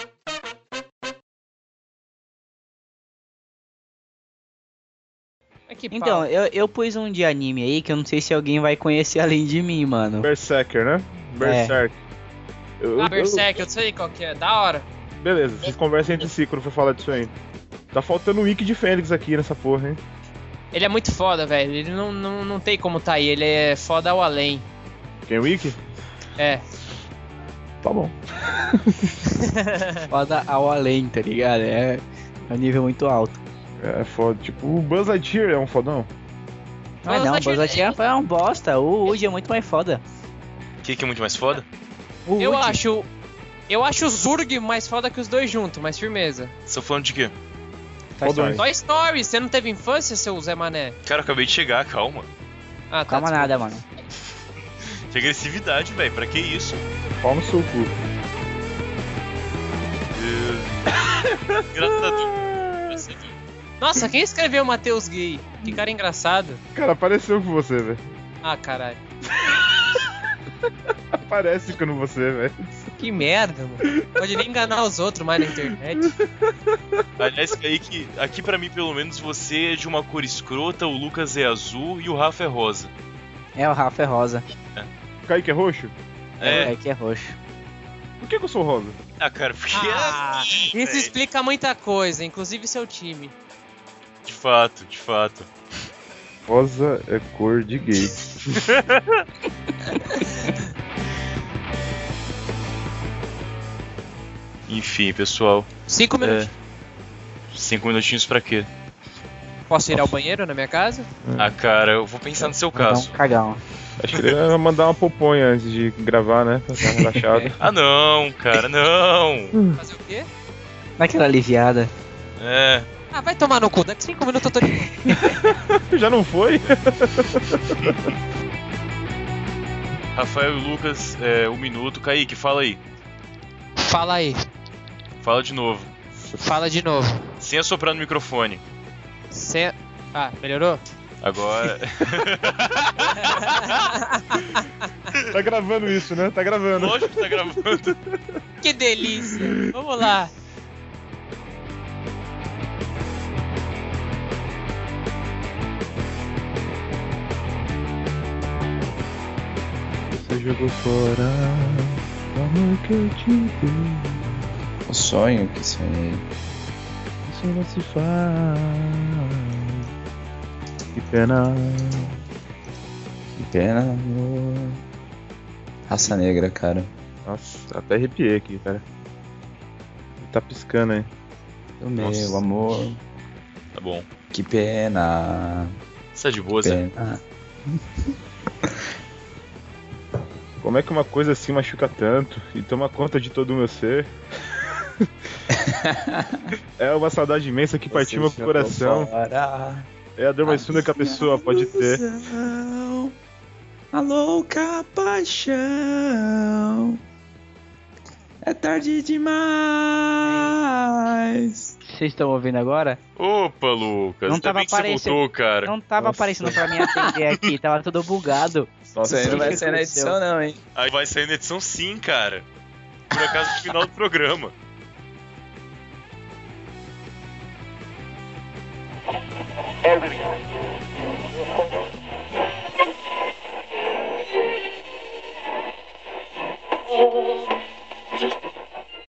Então, eu pus um de anime aí que eu não sei se alguém vai conhecer além de mim, mano. Berserker, né? Berserk. Berserk, eu sei qual que é, da hora. Beleza, vocês conversem entre si quando for falar disso aí. Tá faltando um wiki de Fênix aqui nessa porra, hein? Ele é muito foda, velho. Ele não tem como tá aí, ele é foda ao além. Quem, o wiki? É. Tá bom. Foda ao além, tá ligado? É um nível muito alto. É foda, tipo, o Buzz Lightyear é um fodão. Ah não, o Buzz Lightyear foi um bosta, o Woody é muito mais foda. O que é muito mais foda? Eu acho o Zurg mais foda que os dois juntos, mas firmeza. Você tá falando de quê? Toy Story, você não teve infância, seu Zé Mané? Cara, eu acabei de chegar, calma. Ah, tá, calma nada, mano. Que agressividade, velho, pra que isso? Pau no seu cu. Graças a Deus. Nossa, quem escreveu Matheus Gay? Que cara engraçado. Cara, apareceu com você, velho. Ah, caralho. Aparece com você, velho. Que merda, mano. Pode nem enganar os outros mais na internet. Aliás, aqui pra mim, pelo menos, você é de uma cor escrota, o Lucas é azul e o Rafa é rosa. É, o Rafa é rosa. O Kaique é roxo? É, o Kaique é roxo. Por que eu sou rosa? Ah, cara, porque isso explica muita coisa, inclusive seu time. De fato. Rosa é cor de gay. Enfim, pessoal. 5 minutos. 5 minutinhos pra quê? Posso ir ao banheiro na minha casa? Ah, cara, eu vou pensar no seu caso. Cagão. Acho que ele vai mandar uma poponha antes de gravar, né? Pra dar uma relaxada. Ah, não, cara, não. Fazer o quê? Naquela aliviada. É. Ah, vai tomar no cu, daqui 5 minutos eu tô de volta. Já não foi? Rafael e Lucas, 1 minuto. Kaique, fala aí. Fala aí. Fala de novo. Fala de novo. Sem assoprar no microfone. Ah, melhorou? Agora. Tá gravando isso, né? Tá gravando. Lógico que tá gravando. Que delícia. Vamos lá. Você jogou fora o amor que eu te dei. O sonho que sonhei. Isso não se faz. Que pena. Que pena, amor. Raça Negra, cara. Nossa, até arrepiei aqui, cara. Tá piscando aí. O meu amor. Tá bom. Que pena. Você é de boa, Zé? Como é que uma coisa assim machuca tanto e toma conta de todo o meu ser? É uma saudade imensa que partiu meu coração. É a dor mais funda que a pessoa pode ter. A louca paixão. É tarde demais. Vocês estão ouvindo agora? Opa, Lucas. Não tava aparecendo, voltou, cara. Não tava aparecendo pra mim atender aqui, tava tudo bugado. Isso aí não vai sair na edição não, hein? Aí vai sair na edição sim, cara. Por acaso no final do programa. é urina.